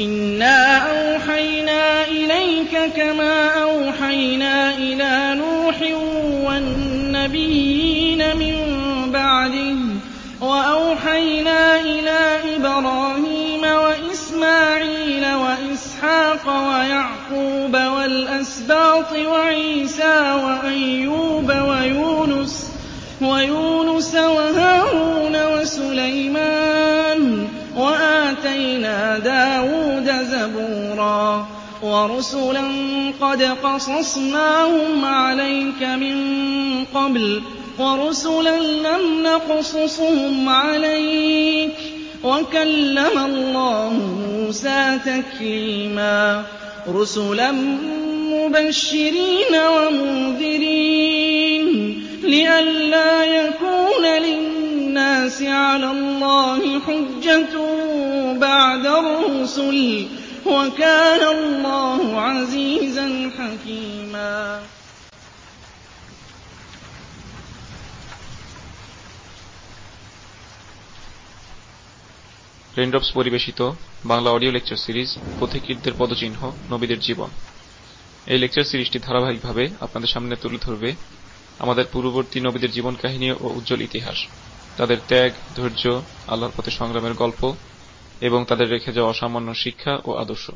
إِنَّا أَوْحَيْنَا إِلَيْكَ كَمَا أَوْحَيْنَا إِلَىٰ نُوحٍ وَالنَّبِيِّينَ مِن بَعْدِهِ وَأَوْحَيْنَا إِلَىٰ إِبْرَاهِيمَ وَإِسْمَاعِيلَ وَإِسْحَاقَ وَيَعْقُوبَ وَالْأَسْبَاطِ وَعِيسَىٰ وَأَيُّوبَ وَيُونُسَ وَهَارُونَ وَسُلَيْمَانَ وَآتَيْنَا دَاوُودَ زَبُورًا وَرُسُلًا قَدْ قَصَصْنَاهُمْ عَلَيْكَ مِن قَبْلُ وَرُسُلًا لَّمْ نَقْصُصْهُمْ عَلَيْكَ وَكَلَّمَ اللَّهُ مُوسَىٰ تَكْلِيمًا رُسُلًا مُّبَشِّرِينَ وَمُنذِرِينَ لِئَلَّا يَكُونَ لِلنَّاسِ عَلَى اللَّهِ حُجَّةٌ بَعْدَ الرُّسُلِ ۚ وَكَانَ اللَّهُ عَزِيزًا حَكِيمًا। Raindrops পরিবেশিত Bangla audio lecture series পথিকৃতদের পদচিহ্ন নবীদের জীবন। এই লেকচার সিরিজটি ধারাবাহিকভাবে আপনাদের সামনে তুলে ধরবে আমাদের পূর্ববর্তী নবীদের জীবন কাহিনী ও উজ্জ্বল ইতিহাস, তাদের ত্যাগ, ধৈর্য, আল্লাহর পথে সংগ্রামের গল্প এবং তাদের রেখে যাওয়া অসামান্য শিক্ষা ও আদর্শ।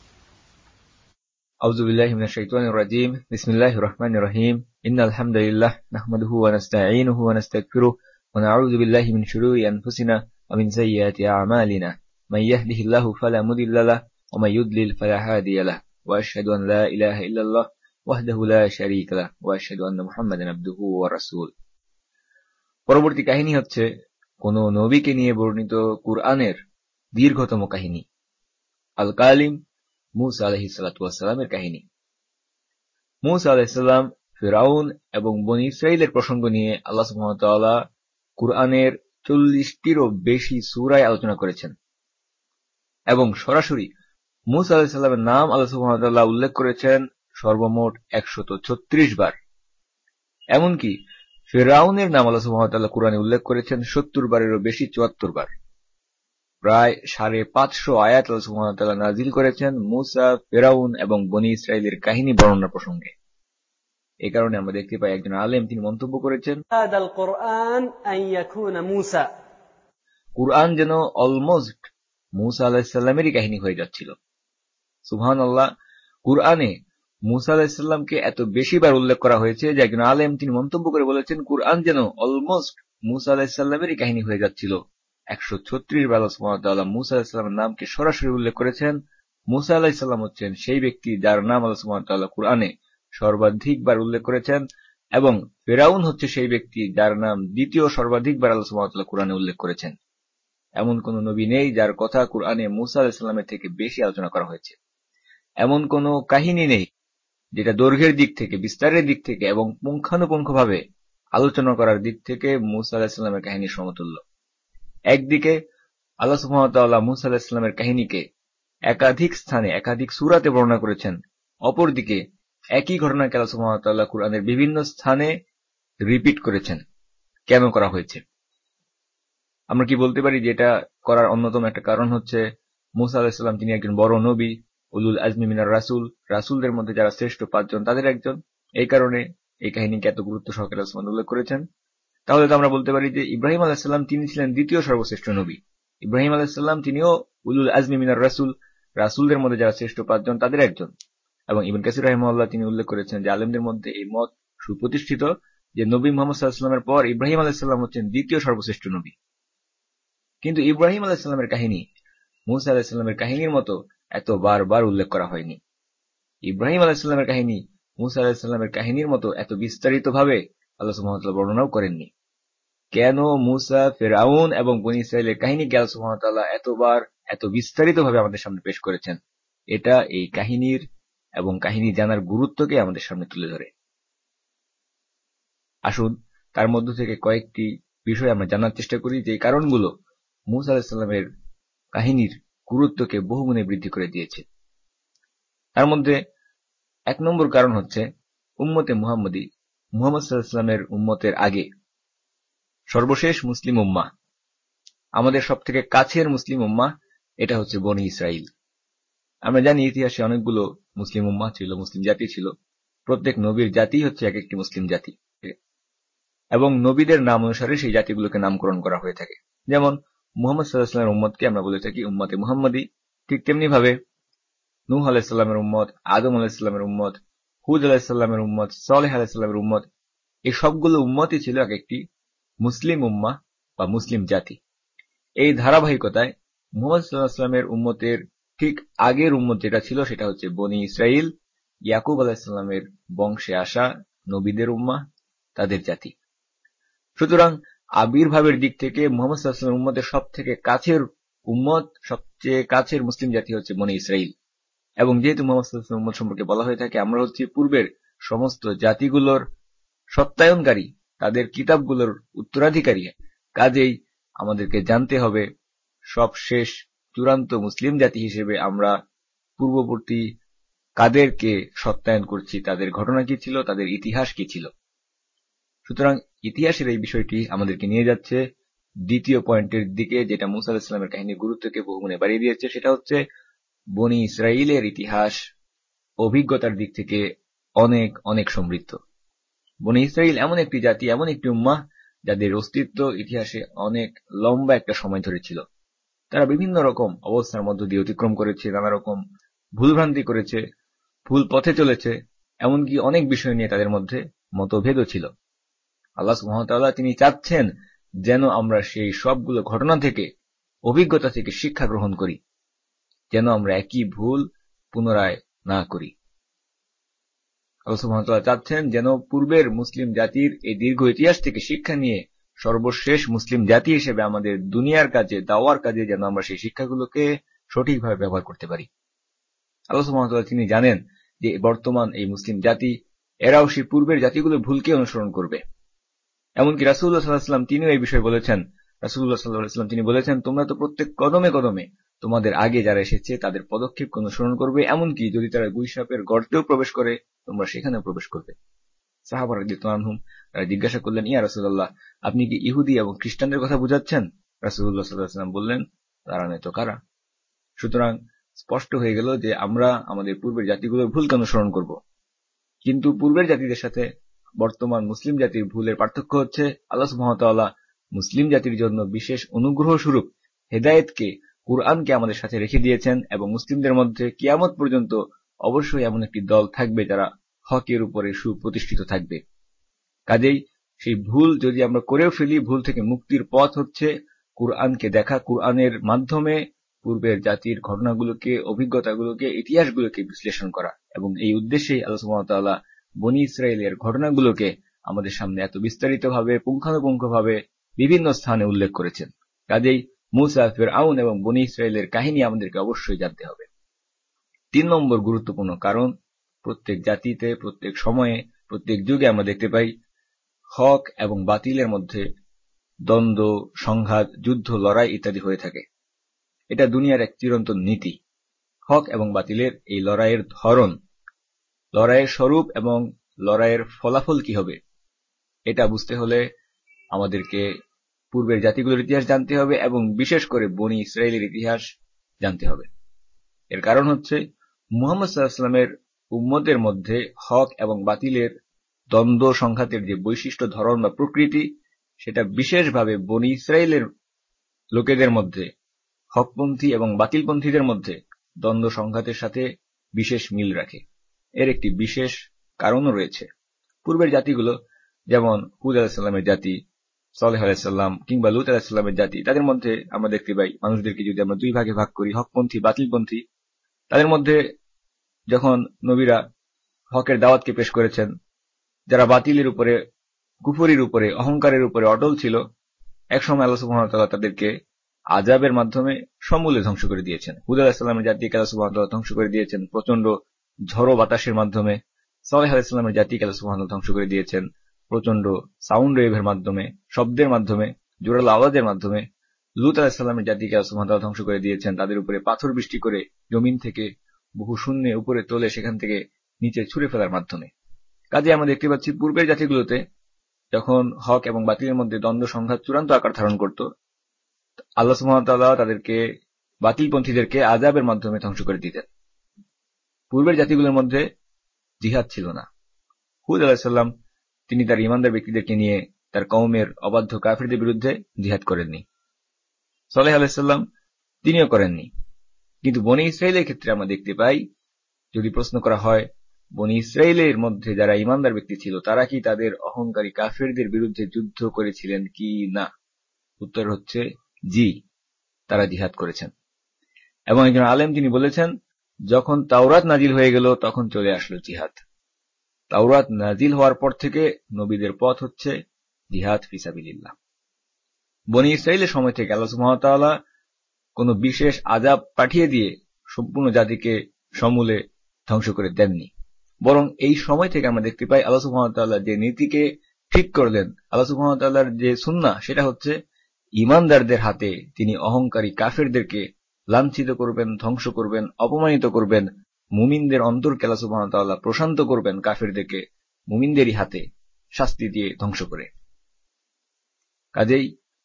আউযু বিল্লাহি মিনাশ শাইতানির রাজীম। বিসমিল্লাহির রহমানির রহিম। ইন্নাল হামদালিল্লাহ নাহমাদুহু ওয়া নাস্তাঈনুহু ওয়া নাস্তাগফিরুহ ওয়া নাউযু বিল্লাহি মিন শুরুরি আনফুসিনা ওয়া মিন সাইয়্যাতি আ'মালিনা। মান ইয়াহদিহিল্লাহু ফালা মুদিল্লা লাহু ওয়া মান ইউদ্লিল ফালা হাদিয়া লাহু। ওয়া আশহাদু আন লা ইলাহা ইল্লাল্লাহ ওয়াহদাহু লা শারীকা লাহু ওয়া আশহাদু আন্না মুহাম্মাদান আবদুহু ওয়া রাসূলুহু। পরবর্তী কাহিনী হচ্ছে কোন নবীকে নিয়ে বর্ণিত কুরআনের দীর্ঘতম কাহিনী, আল কালিম মূসা আলাইহিস সালাতু ওয়াস সালামের কাহিনী। মূসা আলাইহিস সালাম, ফিরআউন এবং বনী ইসরাঈলের প্রসঙ্গ নিয়ে আল্লাহ সুবহানাহু ওয়া তাআলা কুরআনের 40টিরও বেশি সূরায় আলোচনা করেছেন এবং সরাসরি মূসা আলাইহিস সালামের নাম আল্লাহ সুবহানাহু ওয়া তাআলা উল্লেখ করেছেন সর্বমোট 136 বার। এমনকি ফিরআউনের নাম আল্লাহ সুবহানাহু ওয়া তাআলা কুরআনে উল্লেখ করেছেন 70 বারেরও বেশি, 74 বার। প্রায় 550 আয়াত আল্লাহ সুবহানাহু ওয়া তাআলা নাযিল করেছেন মূসা, ফিরআউন এবং বনী ইসরাঈলের কাহিনী বর্ণনা প্রসঙ্গে। এই কারণে আমরা দেখতে পাই একজন আলেম তিনি মন্তব্য করেছেন, কুরআন যেন অলমোস্ট মূসা আলাইহিস সালামেরই কাহিনী হয়ে যাচ্ছিল। সুবহানাল্লাহ, কুরআনে মূসা আলাইহিস সালামকে এত বেশিবার উল্লেখ করা হয়েছে যে একজন আলেম তিনি মন্তব্য করে বলেছেন কুরআন যেন অলমোস্ট মূসা আলাইহিস সালামেরই কাহিনী হয়ে যাচ্ছিল। 136 বার আল্লাহ সুবহানাহু ওয়া তাআলা মূসা আলাইহিস সালামের নামকে সরাসরি উল্লেখ করেছেন। মূসা আলাইহিস সালাম হচ্ছেন সেই ব্যক্তি যার নাম আল্লাহ সুবহানাহু ওয়া তাআলা কুরআনে সর্বাধিকবার উল্লেখ করেছেন, এবং ফিরআউন হচ্ছে সেই ব্যক্তি যার নাম দ্বিতীয় সর্বাধিকবার আল্লাহ সুবহানাহু ওয়া তাআলা কুরআনে উল্লেখ করেছেন। এমন কোন নবী নেই যার কথা কুরআনে মূসা আলাইহিস সালামের থেকে বেশি আলোচনা করা হয়েছে। এমন কোন কাহিনী নেই যেটা দৈর্ঘ্যের দিক থেকে, বিস্তারের দিক থেকে এবং পুঙ্খানুপুঙ্খভাবে আলোচনা করার দিক থেকে মূসা আলাইহিস সালামের কাহিনীর সমতুল্য। একদিকে আল্লাহ সুবহানাহু ওয়া তাআলা মূসা আলাইহিস সালামের কাহিনীকে একাধিক স্থানে একাধিক সূরাতে বর্ণনা করেছেন, অপরদিকে একই ঘটনাকে আল্লাহ সুবহানাহু ওয়া তাআলা কুরআনের বিভিন্ন স্থানে রিপিট করেছেন। কেন করা হয়েছে? আমরা কি বলতে পারি যে এটা করার অন্যতম একটা কারণ হচ্ছে মূসা আলাইহিস সালাম তিনি একজন বড় নবী, উলুল আজমি মিনার রাসূল, রাসূলদের মধ্যে যারা শ্রেষ্ঠ 5 জন তাদের একজন, এই কারণে এই কাহিনীকে এত গুরুত্ব সহকারে আল্লাহ উল্লেখ করেছেন? তাহলে তো আমরা বলতে পারি যে ইব্রাহিম আলাইহিস সালাম তিনি ছিলেন দ্বিতীয় সর্বশ্রেষ্ঠ নবী। ইব্রাহিম আলাইহিস সালাম তিনিও উলুল আজমি মিনার রাসূল, রাসূলদের মধ্যে যারা শ্রেষ্ঠ 5 জন তাদের একজন। এবং ইবনে কাসির রাহিমাহুল্লাহ তিনি উল্লেখ করেছেন যে আলেমদের মধ্যে এই মত সুপ্রতিষ্ঠিত যে নবী মুহাম্মদ সাল্লাল্লাহু আলাইহি ওয়াসাল্লামের পর ইব্রাহিম আলাইহিস সালাম হচ্ছেন দ্বিতীয় সর্বশ্রেষ্ঠ নবী। কিন্তু ইব্রাহিম আলাইহিস সালামের কাহিনী মূসা আলাইহিস সালামের কাহিনীর মতো এত বারবার উল্লেখ করা হয়নি। ইব্রাহিম আলাইহিস সালামের কাহিনী মূসা আলাইহিস সালামের কাহিনীর মতো এত বিস্তারিতভাবে আল্লাহ সুবহানাহু ওয়া তাআলা বর্ণনাও করেননি। কেন মূসা, ফিরআউন এবং বনী ইসরাঈলের কাহিনীকে আল্লাহ সুবহানাহু ওয়া তাআলা এতবার এত বিস্তারিতভাবে আমাদের সামনে পেশ করেছেন? এটা এই কাহিনীর এবং কাহিনী জানার গুরুত্বকে আমাদের সামনে তুলে ধরে। আসুন তার মধ্য থেকে কয়েকটি বিষয় আমরা জানার চেষ্টা করি যে কারণগুলো মূসা আলাইহিস সালামের কাহিনীর গুরুত্বকে বহুগুণে বৃদ্ধি করে দিয়েছে। তার মধ্যে 1 নম্বর কারণ হচ্ছে উম্মতে মুহাম্মদী, মুহাম্মদ সাল্লাল্লাহু আলাইহি ওয়াসাল্লামের উম্মতের আগে সর্বশেষ মুসলিম উম্মাহ, আমাদের সবথেকে কাছের মুসলিম উম্মাহ, এটা হচ্ছে বনী ইসরাঈল। আমরা জানি ইতিহাসে অনেকগুলো মুসলিম উম্মাহ ছিল, মুসলিম জাতি ছিল। প্রত্যেক নবীর জাতি হচ্ছে এক একটি মুসলিম জাতি, এবং নবীদের নাম অনুসারে সেই জাতিগুলোকে নামকরণ করা হয়ে থাকে। যেমন মুহাম্মদ সাল্লাল্লাহু আলাইহি ওয়াসাল্লামের উম্মতকে আমরা বলে থাকি উম্মতে মুহাম্মাদি। ঠিক তেমনি ভাবে নূহ আলাইহিস সালামের উম্মত, আদম আলাইহিস সালামের উম্মত, হুদ আলাইহিস সালামের উম্মত, সালেহ আলাইহিস সালামের উম্মত, এই সবগুলো উম্মতই ছিল এক একটি মুসলিম উম্মাহ বা মুসলিম জাতি। এই ধারাবাহিকতায় মুহাম্মদ সাল্লাল্লাহু আলাইহি ওয়াসাল্লামের উম্মতের ঠিক আগের উম্মত যেটা ছিল সেটা হচ্ছে বনি ইসরাইল, ইয়াকুব আলাইহিস সালামের বংশে আসা নবীদের উম্মাহ, তাদের জাতি। সুতরাং আবির্ভাবের দিক থেকে মুহাম্মদ সাল্লাল্লাহু আলাইহি ওয়াসাল্লামের উম্মতের সবথেকে কাছের উম্মত, সবচেয়ে কাছের মুসলিম জাতি হচ্ছে বনি ইসরাইল। এবং যেহেতু মুহাম্মদ সাল্লাল্লাহু আলাইহি ওয়াসাল্লামের উম্মত সম্পর্কে বলা হয়ে থাকে আমরা হচ্ছে পূর্বের সমস্ত জাতিগুলোর সত্যায়নকারী, তাদের কিতাবগুলোর উত্তরাধিকারী, কাজেই আমাদেরকে জানতে হবে সবশেষ চূড়ান্ত মুসলিম জাতি হিসেবে আমরা পূর্ববর্তী কাদেরকে সত্যায়ন করছি, তাদের ঘটনা কি ছিল, তাদের ইতিহাস কি ছিল। সুতরাং ইতিহাসের এই বিষয়টি আমাদেরকে নিয়ে যাচ্ছে দ্বিতীয় পয়েন্টের দিকে, যেটা মুসা আলাইহিস সালামের কাহিনীর গুরুত্বকে বহুগুণে বাড়িয়ে দিয়েছে। সেটা হচ্ছে বনি ইসরাইলের ইতিহাস অভিজ্ঞতার দিক থেকে অনেক অনেক সমৃদ্ধ। বনি ইসরাইল এমন একটি জাতি, এমন একটি উম্মাহ যাদের অস্তিত্ব ইতিহাসে অনেক লম্বা একটা সময় ধরে ছিল। তারা বিভিন্ন রকম অবস্থার মধ্য দিয়ে অতিক্রম করেছে, নানা রকম ভুলভ্রান্তি করেছে, ভুল পথে চলেছে, এমনকি অনেক বিষয় নিয়ে তাদের মধ্যে মতভেদও ছিল। আল্লাহ সুবহানাহু ওয়া তাআলা তিনি চাচ্ছেন যেন আমরা সেই সবগুলো ঘটনা থেকে, অভিজ্ঞতা থেকে শিক্ষা গ্রহণ করি, যেন আমরা একই ভুল পুনরায় না করি। আল্লাহ সুবহানাহু ওয়া তাআলা চাচ্ছেন যেন পূর্বের মুসলিম জাতির এই দীর্ঘ ইতিহাস থেকে শিক্ষা নিয়ে সর্বশেষ মুসলিম জাতি হিসেবে আমাদের দুনিয়ার কাজে, দাওয়ার কাজে যেন আমরা সেই শিক্ষাগুলোকে সঠিকভাবে ব্যবহার করতে পারি। আল্লাহ সুবহানাহু ওয়া তাআলা তিনি জানেন যে বর্তমান এই মুসলিম জাতি এরাও সেই পূর্বের জাতিগুলোর ভুলকে অনুসরণ করবে। এমনকি রাসূলুল্লাহ সাল্লাল্লাহু আলাইহি ওয়াসাল্লাম তিনিও এই বিষয়ে বলেছেন। রাসূলুল্লাহ সাল্লাল্লাহু আলাইহি ওয়াসাল্লাম তিনি বলেছেন, তোমরা তো প্রত্যেক কদমে কদমে তোমাদের আগে যারা এসেছে তাদের পদক্ষেপকে অনুসরণ করবে, এমনকি যদি তারা গুইসাপের গর্তেও প্রবেশ করে তোমরা সেখানেও প্রবেশ করবে। সাহাবা রাদিয়াল্লাহু আনহুম তারা জিজ্ঞাসা করলেন, ইয়া রাসূলুল্লাহ, আপনি কি ইহুদি এবং খ্রিস্টানদের কথা বুঝাচ্ছেন? রাসূলুল্লাহ সাল্লাল্লাহু আলাইহি ওয়াসাল্লাম বললেন, তারা নয় তো কারা? সুতরাং স্পষ্ট হয়ে গেল যে আমরা আমাদের পূর্বের জাতিগুলোর ভুলকে অনুসরণ করব। কিন্তু পূর্বের জাতিদের সাথে বর্তমান মুসলিম জাতির ভুলের পার্থক্য হচ্ছে আল্লাহ সুবহানাহু ওয়া তাআলা মুসলিম জাতির জন্য বিশেষ অনুগ্রহ স্বরূপ হেদায়েতকে, কুরআনকে আমাদের সাথে রেখে দিয়েছেন, এবং মুসলিমদের মধ্যে কিয়ামত পর্যন্ত অবশ্যই এমন একটি দল থাকবে যারা হকের উপরে সুপ্রতিষ্ঠিত থাকবে। কাজেই সেই ভুল যদি আমরা করেও ফেলি, ভুল থেকে মুক্তির পথ হচ্ছে কুরআনকে দেখা, কুরআনের মাধ্যমে পূর্বের জাতির ঘটনাগুলোকে, অভিজ্ঞতাগুলোকে, ইতিহাসগুলোকে বিশ্লেষণ করা। এবং এই উদ্দেশ্যেই আল্লাহ সুবহানাহু ওয়া তাআলা বনী ইসরাইলের ঘটনাগুলোকে আমাদের সামনে এত বিস্তারিতভাবে, পুঙ্খানুপুঙ্খভাবে বিভিন্ন স্থানে উল্লেখ করেছেন। কাজেই মূসা, ফিরআউন এবং বনী ইসরাইলের কাহিনী আমাদেরকে অবশ্যই জানতে হবে। 3 নম্বর গুরুত্বপূর্ণ কারণ, প্রত্যেক জাতিতে, প্রত্যেক সময়ে, প্রত্যেক যুগে আমরা দেখতে পাই হক এবং বাতিলের মধ্যে দ্বন্দ্ব, সংঘাত, যুদ্ধ, লড়াই ইত্যাদি হয়ে থাকে। এটা দুনিয়ার এক চিরন্তন নীতি। হক এবং বাতিলের এই লড়াইয়ের ধরন, লড়াইয়ের স্বরূপ এবং লড়াইয়ের ফলাফল কি হবে, এটা বুঝতে হলে আমাদেরকে পূর্বের জাতিগুলোর ইতিহাস জানতে হবে, এবং বিশেষ করে বনী ইসরাইলের ইতিহাস জানতে হবে। এর কারণ হচ্ছে মুহাম্মদ সাল্লাল্লাহু আলাইহি ওয়াসাল্লামের উম্মতের মধ্যে হক এবং বাতিলের দ্বন্দ্ব সংঘাতের যে বৈশিষ্ট্য, ধরন বা প্রকৃতি, সেটা বিশেষভাবে বনী ইসরাইলের লোকেদের মধ্যে, হকপন্থী এবং বাতিলপন্থীদের মধ্যে দ্বন্দ্ব সংঘাতের সাথে বিশেষ মিল রাখে। এর একটি বিশেষ কারণও রয়েছে। পূর্বের জাতিগুলো, যেমন হুদ আলাইহিস সালামের জাতি, সালেহ আলাইহিস সালাম কিংবা লূত আলাইহিস সালামের জাতি, তাদের মধ্যে আমরা দেখতে পাই মানুষদেরকে যদি আমরা দুই ভাগে ভাগ করি, হকপন্থী, বাতিলপন্থী, তাদের মধ্যে যখন নবীরা হকের দাওয়াতকে পেশ করেছেন, যারা বাতিলের উপরে, কুফরির উপরে, অহংকারের উপরে অটল ছিল, একসময় আল্লাহ সুবহানাহু ওয়া তাআলা তাদেরকে আযাবের মাধ্যমে সমূলে ধ্বংস করে দিয়েছেন। হুদ আলাইহিস সালামের জাতিকে আল্লাহ সুবহানাহু ওয়া তাআলা ধ্বংস করে দিয়েছেন প্রচন্ড ঝড়ো বাতাসের মাধ্যমে। সালেহ আলাইহিস সালামের জাতিকে আল্লাহ সুবহানাহু ওয়া তাআলা ধ্বংস করে দিয়েছেন প্রচন্ড সাউন্ড ওয়েভের মাধ্যমে, শব্দের মাধ্যমে, জোরালো আওয়াজের মাধ্যমে। লূত আলাইহিস সালামের জাতিকে আল্লাহ সুবহানাহু ওয়া তাআলা ধ্বংস করে দিয়েছেন তাদের উপরে পাথর বৃষ্টি করে, জমিন থেকে বহু শূন্যে উপরে তোলে সেখান থেকে নিচে ছুঁড়ে ফেলার মাধ্যমে। কাজে আমরা দেখতে পাচ্ছি পূর্বের জাতিগুলোতে যখন হক এবং বাতিলের মধ্যে দ্বন্দ্ব সংঘাত চূড়ান্ত আকার ধারণ করত, আল্লাহ সুবহানাহু ওয়া তাআলা তাদেরকে, বাতিলপন্থীদেরকে আযাবের মাধ্যমে ধ্বংস করে দিতেন। পূর্বের জাতিগুলোর মধ্যে জিহাদ ছিল না। হুদ আলাইহিসসালাম তিনি তার ঈমানদার ব্যক্তিদেরকে নিয়ে তার কওমের অবাধ্য কাফিরদের বিরুদ্ধে জিহাদ করেননি। সালেহ আলাইহিসসালাম তিনিও করেননি। কিন্তু বনী ইসরাইলের ক্ষেত্রে আমরা দেখতে পাই, যদি প্রশ্ন করা হয় বনী ইসরাইলের মধ্যে যারা ঈমানদার ব্যক্তি ছিল তারা কি তাদের অহংকারী কাফিরদের বিরুদ্ধে যুদ্ধ করেছিলেন কি না, উত্তর হচ্ছে জি, তারা জিহাদ করেছেন। এবং একজন আলেম তিনি বলেছেন, যখন তাওরাত নাজিল হয়ে গেল তখন চলে আসলো জিহাদ। তাওরাত নাজিল হওয়ার পর থেকে নবীদের পথ হচ্ছে জিহাদ ফিসাবিলিল্লাহ। বনী ইসরাইলের সময় থেকে আল্লাহ সুবহানাহু ওয়া তাআলা কোন বিশেষ আযাব পাঠিয়ে দিয়ে সম্পূর্ণ জাতিকে সমূলে ধ্বংস করে দেননি, বরং এই সময় থেকে আমরা দেখতে পাই আল্লাহ সুবহানাহু ওয়া তাআলা যে নীতিকে ঠিক করলেন, আল্লাহ সুবহানাহু ওয়া তাআলার যে সুন্নাহ, সেটা হচ্ছে ঈমানদারদের হাতে তিনি অহংকারী কাফিরদেরকে লাঞ্ছিত করবেন, ধ্বংস করবেন, অপমানিত করবেন। মুমিনদের অন্তরকে আল্লাহ সুবহানাহু ওয়া তাআলা প্রশান্ত করবেন কাফিরদেরকে মুমিনদেরই হাতে শাস্তি দিয়ে ধ্বংস করে। কাজেই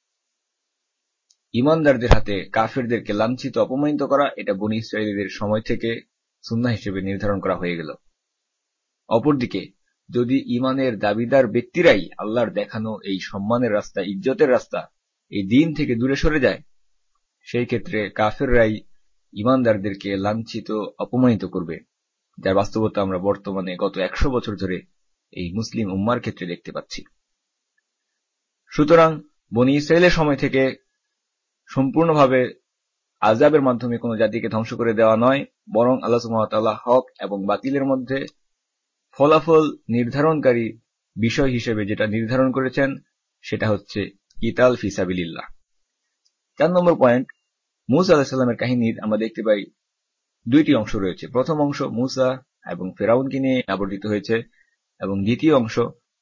ঈমানদারদের হাতে কাফিরদেরকে লাঞ্ছিত অপমানিত করা, এটা বনী ইসরাঈলীদের সময় থেকে সুন্নাহ হিসেবে নির্ধারণ করা হয়ে গেল। অপরদিকে যদি ঈমানের দাবিদার ব্যক্তিরাই আল্লাহর দেখানো এই সম্মানের রাস্তা, ইজ্জতের রাস্তা, এই দিন থেকে দূরে সরে যায়, সেই ক্ষেত্রে কাফেররাই ঈমানদারদেরকে লাঞ্ছিত অপমানিত করবে, যার বাস্তবতা আমরা বর্তমানে গত 100 বছর ধরে এই মুসলিম উম্মার ক্ষেত্রে দেখতে পাচ্ছি। সুতরাং বনী ইসরাঈলের সময় থেকে সম্পূর্ণভাবে আযাবের মাধ্যমে কোন জাতিকে ধ্বংস করে দেওয়া নয়, বরং আল্লাহ সুবহানাহু ওয়া তাআলা হক এবং বাতিলের মধ্যে ফলাফল নির্ধারণকারী বিষয় হিসেবে যেটা নির্ধারণ করেছেন সেটা হচ্ছে কিতাল ফিসাবিলিল্লাহ। 4 নম্বর পয়েন্ট, মূসা আলাইহিস সালামের কাহিনীর আমরা দেখতে পাই দুইটি অংশ রয়েছে। প্রথম অংশ মূসা এবং ফিরাউনকে নিয়ে আবর্তিত হয়েছে, এবং দ্বিতীয় অংশ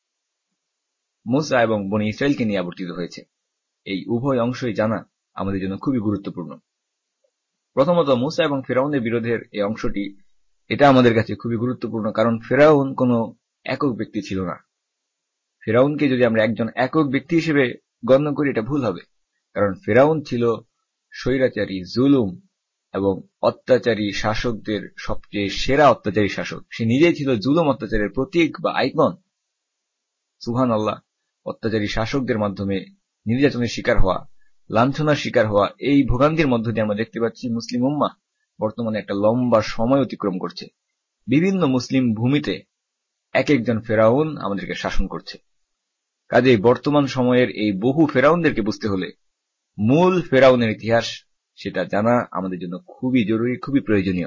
মূসা এবং বনী ইসরাঈলকে নিয়ে আবর্তিত হয়েছে। এই উভয় অংশই জানা আমাদের জন্য খুবই গুরুত্বপূর্ণ। প্রথমত মূসা এবং ফিরাউনের বিরোধের এই অংশটি, এটা আমাদের কাছে খুবই গুরুত্বপূর্ণ, কারণ ফিরাউন কোনো একক ব্যক্তি ছিল না। ফিরাউনকে যদি আমরা একজন একক ব্যক্তি হিসেবে গণ্য করি এটা ভুল হবে, কারণ ফিরাউন ছিল স্বৈরাচারী, জুলুম এবং অত্যাচারী শাসকদের সবচেয়ে সেরা অত্যাচারী শাসক। সে নিজেই ছিল জুলুম অত্যাচারের প্রতীক বা আইকন। সুবহানাল্লাহ, অত্যাচারী শাসকদের মাধ্যমে নির্যাতনের শিকার হওয়া, লাঞ্ছনার শিকার হওয়া, এই ভোগান্তির মধ্য দিয়ে আমরা দেখতে পাচ্ছি মুসলিম উম্মাহ বর্তমানে একটা লম্বা সময় অতিক্রম করছে। বিভিন্ন মুসলিম ভূমিতে এক একজন ফেরাউন আমাদেরকে শাসন করছে। কাজেই বর্তমান সময়ের এই বহু ফেরাউনদেরকে বুঝতে হলে মূল ফেরাউনের ইতিহাস সেটা জানা আমাদের জন্য খুবই জরুরি, খুবই প্রয়োজনীয়।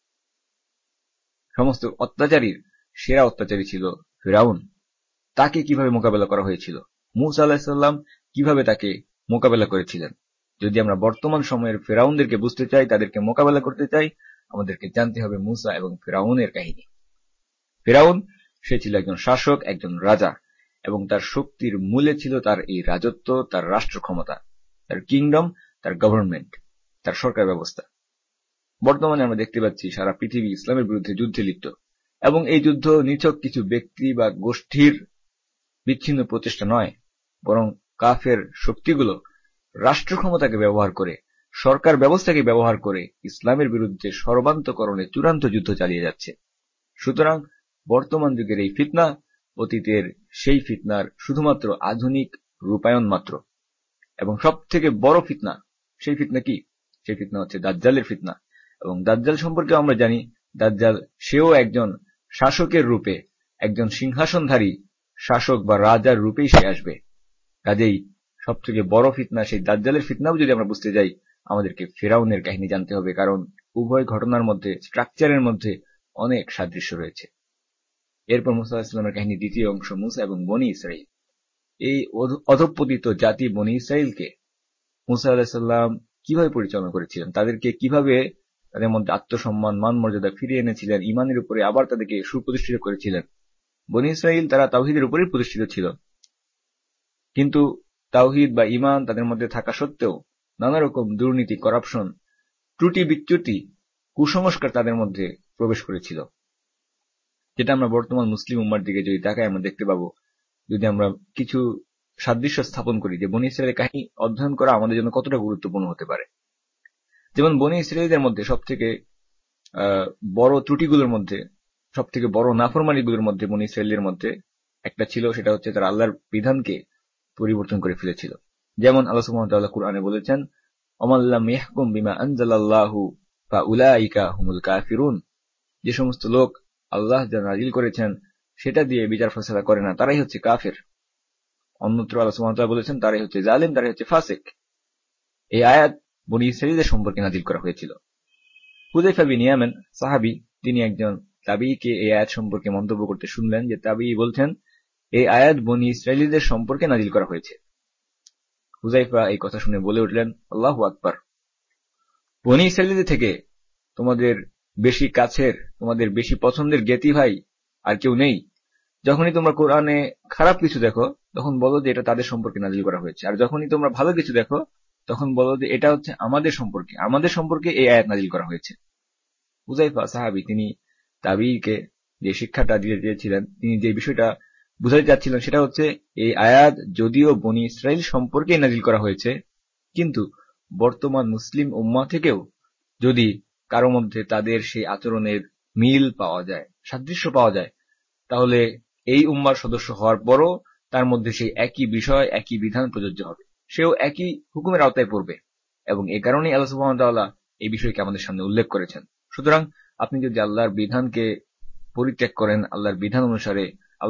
সমস্ত অত্যাচারীর সেরা অত্যাচারী ছিল ফেরাউন। তাকে কিভাবে মোকাবেলা করা হয়েছিল, মূসা আলাইহিস সালাম কিভাবে তাকে মোকাবেলা করেছিলেন। যদি আমরা বর্তমান সময়ের ফেরাউনদেরকে বুঝতে চাই, তাদেরকে মোকাবেলা করতে চাই, আমাদেরকে জানতে হবে মূসা এবং ফেরাউনের কাহিনী। ফেরাউন সে ছিল একজন শাসক, একজন রাজা, এবং তার শক্তির মূলে ছিল তার এই রাজত্ব, তার রাষ্ট্র ক্ষমতা, তার কিংডম, তার গভর্নমেন্ট, তার সরকার ব্যবস্থা। বর্তমানে আমরা দেখতে পাচ্ছি সারা পৃথিবী ইসলামের বিরুদ্ধে যুদ্ধে লিপ্ত, এবং এই যুদ্ধ নিছক কিছু ব্যক্তি বা গোষ্ঠীর বিচ্ছিন্ন প্রচেষ্টা নয়, বরং কাফের শক্তিগুলো রাষ্ট্র ক্ষমতাকে ব্যবহার করে, সরকার ব্যবস্থাকে ব্যবহার করে ইসলামের বিরুদ্ধে সর্বান্তকরণে চূড়ান্ত যুদ্ধ চালিয়ে যাচ্ছে। সুতরাং বর্তমান যুগের এই ফিতনা অতীতের সেই ফিতনার শুধুমাত্র আধুনিক রূপায়ণ মাত্র। এবং সব থেকে বড় ফিতনা, সেই ফিতনা কি? সেই ফিতনা হচ্ছে দাজ্জালের ফিতনা। এবং দাজ্জাল সম্পর্কে আমরা জানি, দাজ্জাল সেও একজন শাসকের রূপে, একজন সিংহাসনধারী শাসক বা রাজার রূপেই সে আসবে। কাজেই সব থেকে বড় ফিতনা সেই দাজ্জালের ফিতনাও যদি আমরা বুঝতে যাই, আমাদেরকে ফিরাউনের কাহিনী জানতে হবে, কারণ উভয় ঘটনার মধ্যে, স্ট্রাকচারের মধ্যে অনেক সাদৃশ্য রয়েছে। এরপর মূসা আলাইহিস সালামের কাহিনী দ্বিতীয় অংশ, মূসা এবং বনী ইসরাঈল। এই অধঃপতিত জাতি বনী ইসরাঈলকে মূসা আলাইহিস সালাম কিভাবে পরিচালনা করেছিলেন, তাদেরকে কিভাবে তাদের মধ্যে আত্মসম্মান, মান মর্যাদা ফিরিয়ে এনেছিলেন, ঈমানের উপরে আবার তাদেরকে সুপ্রতিষ্ঠিত করেছিলেন। বনী ইসরাঈল তারা তাওহীদের উপরেই প্রতিষ্ঠিত ছিল, কিন্তু তাওহীদ বা ঈমান তাদের মধ্যে থাকা সত্ত্বেও নানা রকম দুর্নীতি, করাপশন, ত্রুটি বিচ্যুতি, কুসংস্কার তাদের মধ্যে প্রবেশ করেছিল, যেটা আমরা বর্তমান মুসলিম উম্মার দিকে যদি তাকাই আমরা দেখতে পাবো। যদি আমরা কিছু সাদৃশ্য স্থাপন করি যে বনী ইসরাঈলের কাহিনী অধ্যয়ন করা আমাদের জন্য কতটা গুরুত্বপূর্ণ হতে পারে। যেমন বনী ইসরাঈলদের মধ্যে সবথেকে বড় ত্রুটিগুলোর মধ্যে, সব থেকে বড় নাফরমানিগুলোর মধ্যে বনী ইসরাঈলের মধ্যে একটা ছিল, সেটা হচ্ছে তারা আল্লাহর বিধানকে পরিবর্তন করে ফেলেছিল। যেমন আল্লাহ সুবহানাহু ওয়া তাআলা কুরআনে বলেছেন, ওমাল্লাম ইয়াহকুম বিমা আনজালাল্লাহু ফাউলাইকা হুমুল কাফিরুন, যে সমস্ত লোক আল্লাহ যা নাজিল করেছেন সেটা দিয়ে বিচার ফয়সালা করে না, তারাই হচ্ছে কাফের। অন্যত্র আল্লাহ সুবহানাহু ওয়া তাআলা বলেছেন, তারাই হচ্ছে জালিম, তারাই হচ্ছে ফাসিক। এই আয়াত বনী ইসরাঈলদের সম্পর্কে নাজিল করা হয়েছিল। হুযায়ফা বিন ইয়ামান সাহাবী, তিনি একজন তাবীকে এই আয়াত সম্পর্কে মন্তব্য করতে শুনলেন যে তাবী বলছেন, এই আয়াত বনী ইসরাঈলীদের সম্পর্কে নাজিল করা হয়েছে। হুযায়ফা এই কথা শুনে বলে উঠলেন, আল্লাহু আকবার, বনী ইসরাঈলীদের থেকে তোমাদের বেশি কাছের, তোমাদের বেশি পছন্দের জ্ঞাতি ভাই আর কেউ নেই। যখনই তোমরা কোরআনে খারাপ কিছু দেখো তখন বলো যে এটা তাদের সম্পর্কে নাজিল করা হয়েছে, আর যখনই তোমরা ভালো কিছু দেখো তখন বলো যে এটা হচ্ছে আমাদের সম্পর্কে এই আয়াত নাজিল করা হয়েছে। হুযায়ফা সাহাবী, তিনি তাবীকে যে শিক্ষাটা দিতে চেয়েছিলেন, তিনি যে বিষয়টা বুঝাতে চাচ্ছিলেন সেটা হচ্ছে, এই আয়াত যদিও বনী ইসরাঈল সম্পর্কে নাজিল করা হয়েছে, কিন্তু বর্তমান মুসলিম উম্মাহ থেকেও যদি কারো মধ্যে তাদের সেই আচরণের মিল পাওয়া যায়, সাদৃশ্য পাওয়া যায়, তাহলে এই উম্মার সদস্য হওয়ার পরও তার মধ্যে সেই একই বিষয়, একই বিধান প্রযোজ্য হবে, সেও একই হুকুমের আওতায় পড়বে। এবং এই কারণেই আল্লাহ সুবহানাহু ওয়া তাআলা এই বিষয়কে আমাদের সামনে উল্লেখ করেছেন। সুতরাং আপনি যদি আল্লাহর বিধানকে পরিত্যাগ করেন, আল্লাহর বিধান অনুসারে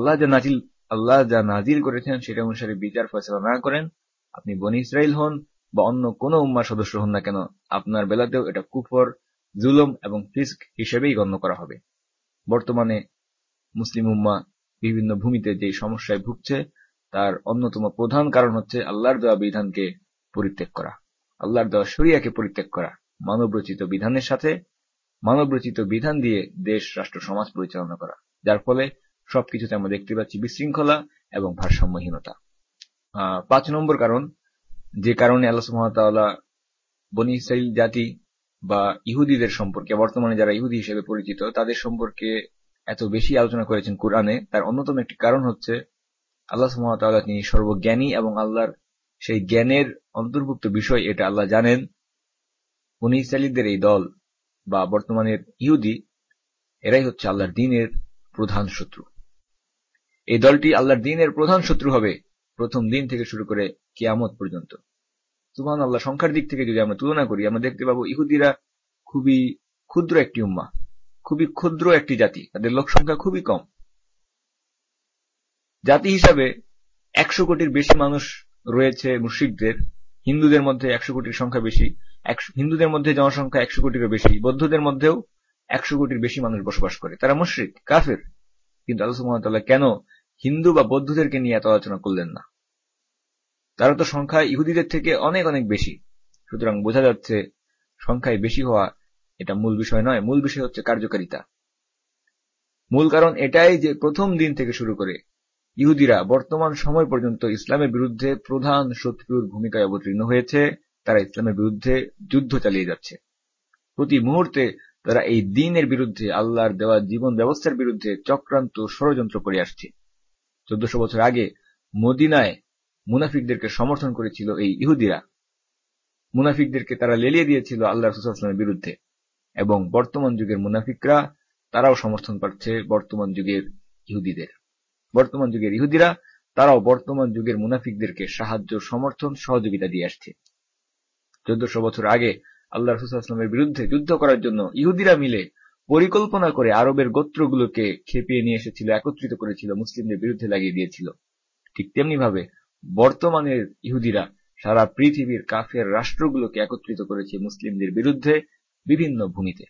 আল্লাহ যা নাজিল করেছেন সেটা অনুসারে বিচার ফয়সালা না করেন, আপনি বনী ইসরাঈল হন বা অন্য কোন উম্মার সদস্য হন না কেন, আপনার বেলাতেও এটা কুফর, জুলুম এবং ফিস্ক হিসেবেই গণ্য করা হবে। বর্তমানে মুসলিম উম্মাহ বিভিন্ন ভূমিতে যে সমস্যায় ভুগছে তার অন্যতম প্রধান কারণ হচ্ছে আল্লাহর দেওয়া বিধানকে পরিত্যাগ করা, আল্লাহর দেওয়া শরিয়াকে পরিত্যাগ করা, মানবরচিত বিধানের সাথে মানবরচিত বিধান দিয়ে দেশ, রাষ্ট্র, সমাজ পরিচালনা করা, যার ফলে সবকিছুতে আমরা দেখতে পাচ্ছি বিশৃঙ্খলা এবং ভারসাম্যহীনতা। 5 নম্বর কারণ, যে কারণে আল্লাহ সুবহানাহু ওয়া তাআলা বনী ইসরাঈল জাতি বা ইহুদিদের সম্পর্কে, বর্তমানে যারা ইহুদি হিসেবে পরিচিত, তাদের সম্পর্কে এত বেশি আলোচনা করেছেন কুরআনে, তার অন্যতম একটি কারণ হচ্ছে আল্লাহ সুবহানাহু ওয়া তাআলা তিনি সর্বজ্ঞানী এবং আল্লাহর সেই জ্ঞানের অন্তর্ভুক্ত বিষয় এটা আল্লাহ জানেন। বনী ইসরাঈলীদের এই দল বা বর্তমানের ইহুদি, এরাই হচ্ছে আল্লাহর দ্বীনের প্রধান শত্রু। এই দলটি আল্লাহর দ্বীনের প্রধান শত্রু হবে প্রথম দিন থেকে শুরু করে কিয়ামত পর্যন্ত। সুবহানাল্লাহ, সংখ্যার দিক থেকে যদি আমরা তুলনা করি, আমরা দেখতে পাবো ইহুদিরা খুবই ক্ষুদ্র একটি উম্মাহ, খুবই ক্ষুদ্র একটি জাতি, তাদের লোক সংখ্যা খুবই কম। জাতি হিসাবে 100 কোটির বেশি মানুষ রয়েছে মুশরিকদের, হিন্দুদের মধ্যে 100 কোটির সংখ্যা বেশি, হিন্দুদের মধ্যে জনসংখ্যা 100 কোটিরও বেশি, বৌদ্ধদের মধ্যেও 100 কোটির বেশি মানুষ বসবাস করে, তারা মুশরিক, কাফের। কিন্তু আল্লাহ সুবহানাহু ওয়া তাআলা কেন হিন্দু বা বৌদ্ধদেরকে নিয়ে এত আলোচনা করলেন না? তারা তো সংখ্যায় ইহুদিদের থেকে অনেক অনেক বেশি। সুতরাং বোঝা যাচ্ছে সংখ্যায় বেশি হওয়া এটা মূল বিষয় নয়, মূল বিষয় হচ্ছে কার্যকারিতা। মূল কারণ এটাই যে প্রথম দিন থেকে শুরু করে ইহুদিরা বর্তমান সময় পর্যন্ত ইসলামের বিরুদ্ধে প্রধান শত্রুর ভূমিকায় অবতীর্ণ হয়েছে। তারা ইসলামের বিরুদ্ধে যুদ্ধ চালিয়ে যাচ্ছে। প্রতি মুহূর্তে তারা এই দ্বীনের বিরুদ্ধে, আল্লাহর দেওয়া জীবন ব্যবস্থার বিরুদ্ধে চক্রান্ত, ষড়যন্ত্র করে আসছে। 1400 বছর আগে মদিনায় মুনাফিকদেরকে সমর্থন করেছিল এই ইহুদিরা। মুনাফিকদেরকে তারা লেলিয়ে দিয়েছিল আল্লাহ রাসূল সাল্লাল্লাহু আলাইহি ওয়াসাল্লামের বিরুদ্ধে। এবং বর্তমান যুগের মুনাফিকরা, তারাও সমর্থন পাচ্ছে বর্তমান যুগের ইহুদিদের। বর্তমান যুগের ইহুদিরা, তারাও বর্তমান যুগের মুনাফিকদেরকে সাহায্য, সমর্থন, সহযোগিতা দিয়ে আসছে। 1400 বছর আগে আল্লাহ রাসূল সাল্লাল্লাহু আলাইহি ওয়াসাল্লামের বিরুদ্ধে যুদ্ধ করার জন্য ইহুদিরা মিলে পরিকল্পনা করে আরবের গোত্রগুলোকে খেপিয়ে নিয়ে এসেছিল, একত্রিত করেছিল, মুসলিমদের বিরুদ্ধে লাগিয়ে দিয়েছিল। ঠিক তেমনি ভাবে বর্তমানের ইহুদিরা সারা পৃথিবীর কাফের রাষ্ট্রগুলোকে একত্রিত করেছে মুসলিমদের বিরুদ্ধে বিভিন্ন ভূমিতে।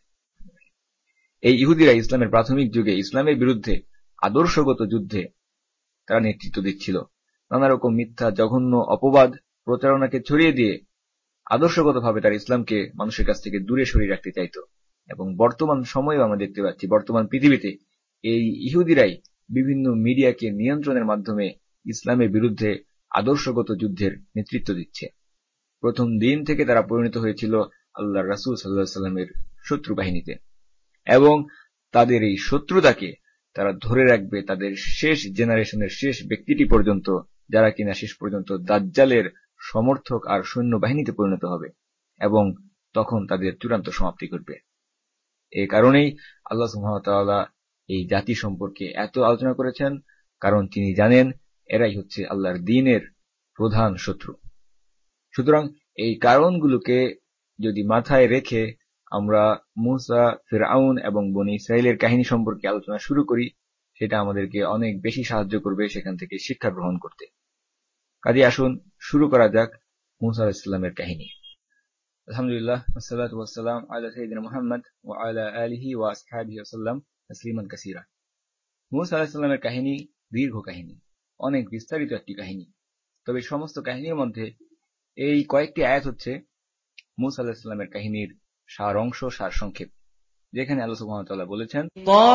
এই ইহুদিরা ইসলামের প্রাথমিক যুগে ইসলামের বিরুদ্ধে আদর্শগত যুদ্ধে তারা নেতৃত্ব দিচ্ছিল। নানা রকম মিথ্যা, জঘন্য অপবাদ, প্রতারণাকে ছড়িয়ে দিয়ে আদর্শগতভাবে তারা ইসলামকে মানুষের কাছ থেকে দূরে সরিয়ে রাখতে চাইত। এবং বর্তমান সময়েও আমরা দেখতে পাচ্ছি, বর্তমান পৃথিবীতে এই ইহুদিরাই বিভিন্ন মিডিয়াকে নিয়ন্ত্রণের মাধ্যমে ইসলামের বিরুদ্ধে আদর্শগত যুদ্ধের নেতৃত্ব দিচ্ছে। প্রথম দিন থেকে তারা পরিণত হয়েছিল আল্লাহর রাসূল সাল্লাল্লাহু আলাইহি ওয়াসাল্লামের শত্রু বাহিনীতে, এবং তাদের এই শত্রুতাকে তারা ধরে রাখবে তাদের শেষ জেনারেশনের শেষ ব্যক্তিটি পর্যন্ত, যারা কিনা শেষ পর্যন্ত দাজ্জালের সমর্থক আর সৈন্যবাহিনীতে পরিণত হবে, এবং তখন তাদের চূড়ান্ত সমাপ্তি ঘটবে। এই কারণেই আল্লাহ সুবহানাহু ওয়া তাআলা এই জাতি সম্পর্কে এত আলোচনা করেছেন, কারণ তিনি জানেন এরাই হচ্ছে আল্লাহর দ্বীনের প্রধান শত্রু। সুতরাং এই কারণগুলোকে যদি মাথায় রেখে আমরা মূসা, ফিরআউন এবং বনী ইসরাইলের কাহিনী সম্পর্কে আলোচনা শুরু করি, সেটা আমাদেরকে অনেক বেশি সাহায্য করবে সেখান থেকে শিক্ষা গ্রহণ করতে। কাজে আসুন শুরু করা যাক মূসা আলাইহিস সালামের কাহিনী। আলহামদুলিল্লাহ, ওয়াসসালাতু ওয়াসসালাম আলা সাইয়্যিদিনা মুহাম্মদ ওয়া আলা আলিহি ওয়া আসহাবিহি ওয়াসাল্লাম তাসলিমান কাসীরা। মূসা আলাইহিস সালামের কাহিনী দীর্ঘ কাহিনী, অনেক বিস্তারিত একটি কাহিনী। তবে সমস্ত কাহিনীর মধ্যে এই কয়েকটি আয়াত হচ্ছে মূসা আলাইহিস সালামের কাহিনীর সার অংশ, সার সংক্ষেপ, যেখানে আল্লাহ সুবহানাহু ওয়া তাআলা বলেছেন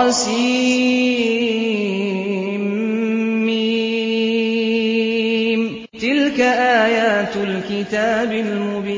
তাসীম তিলকা আয়াতুল কিতাবিল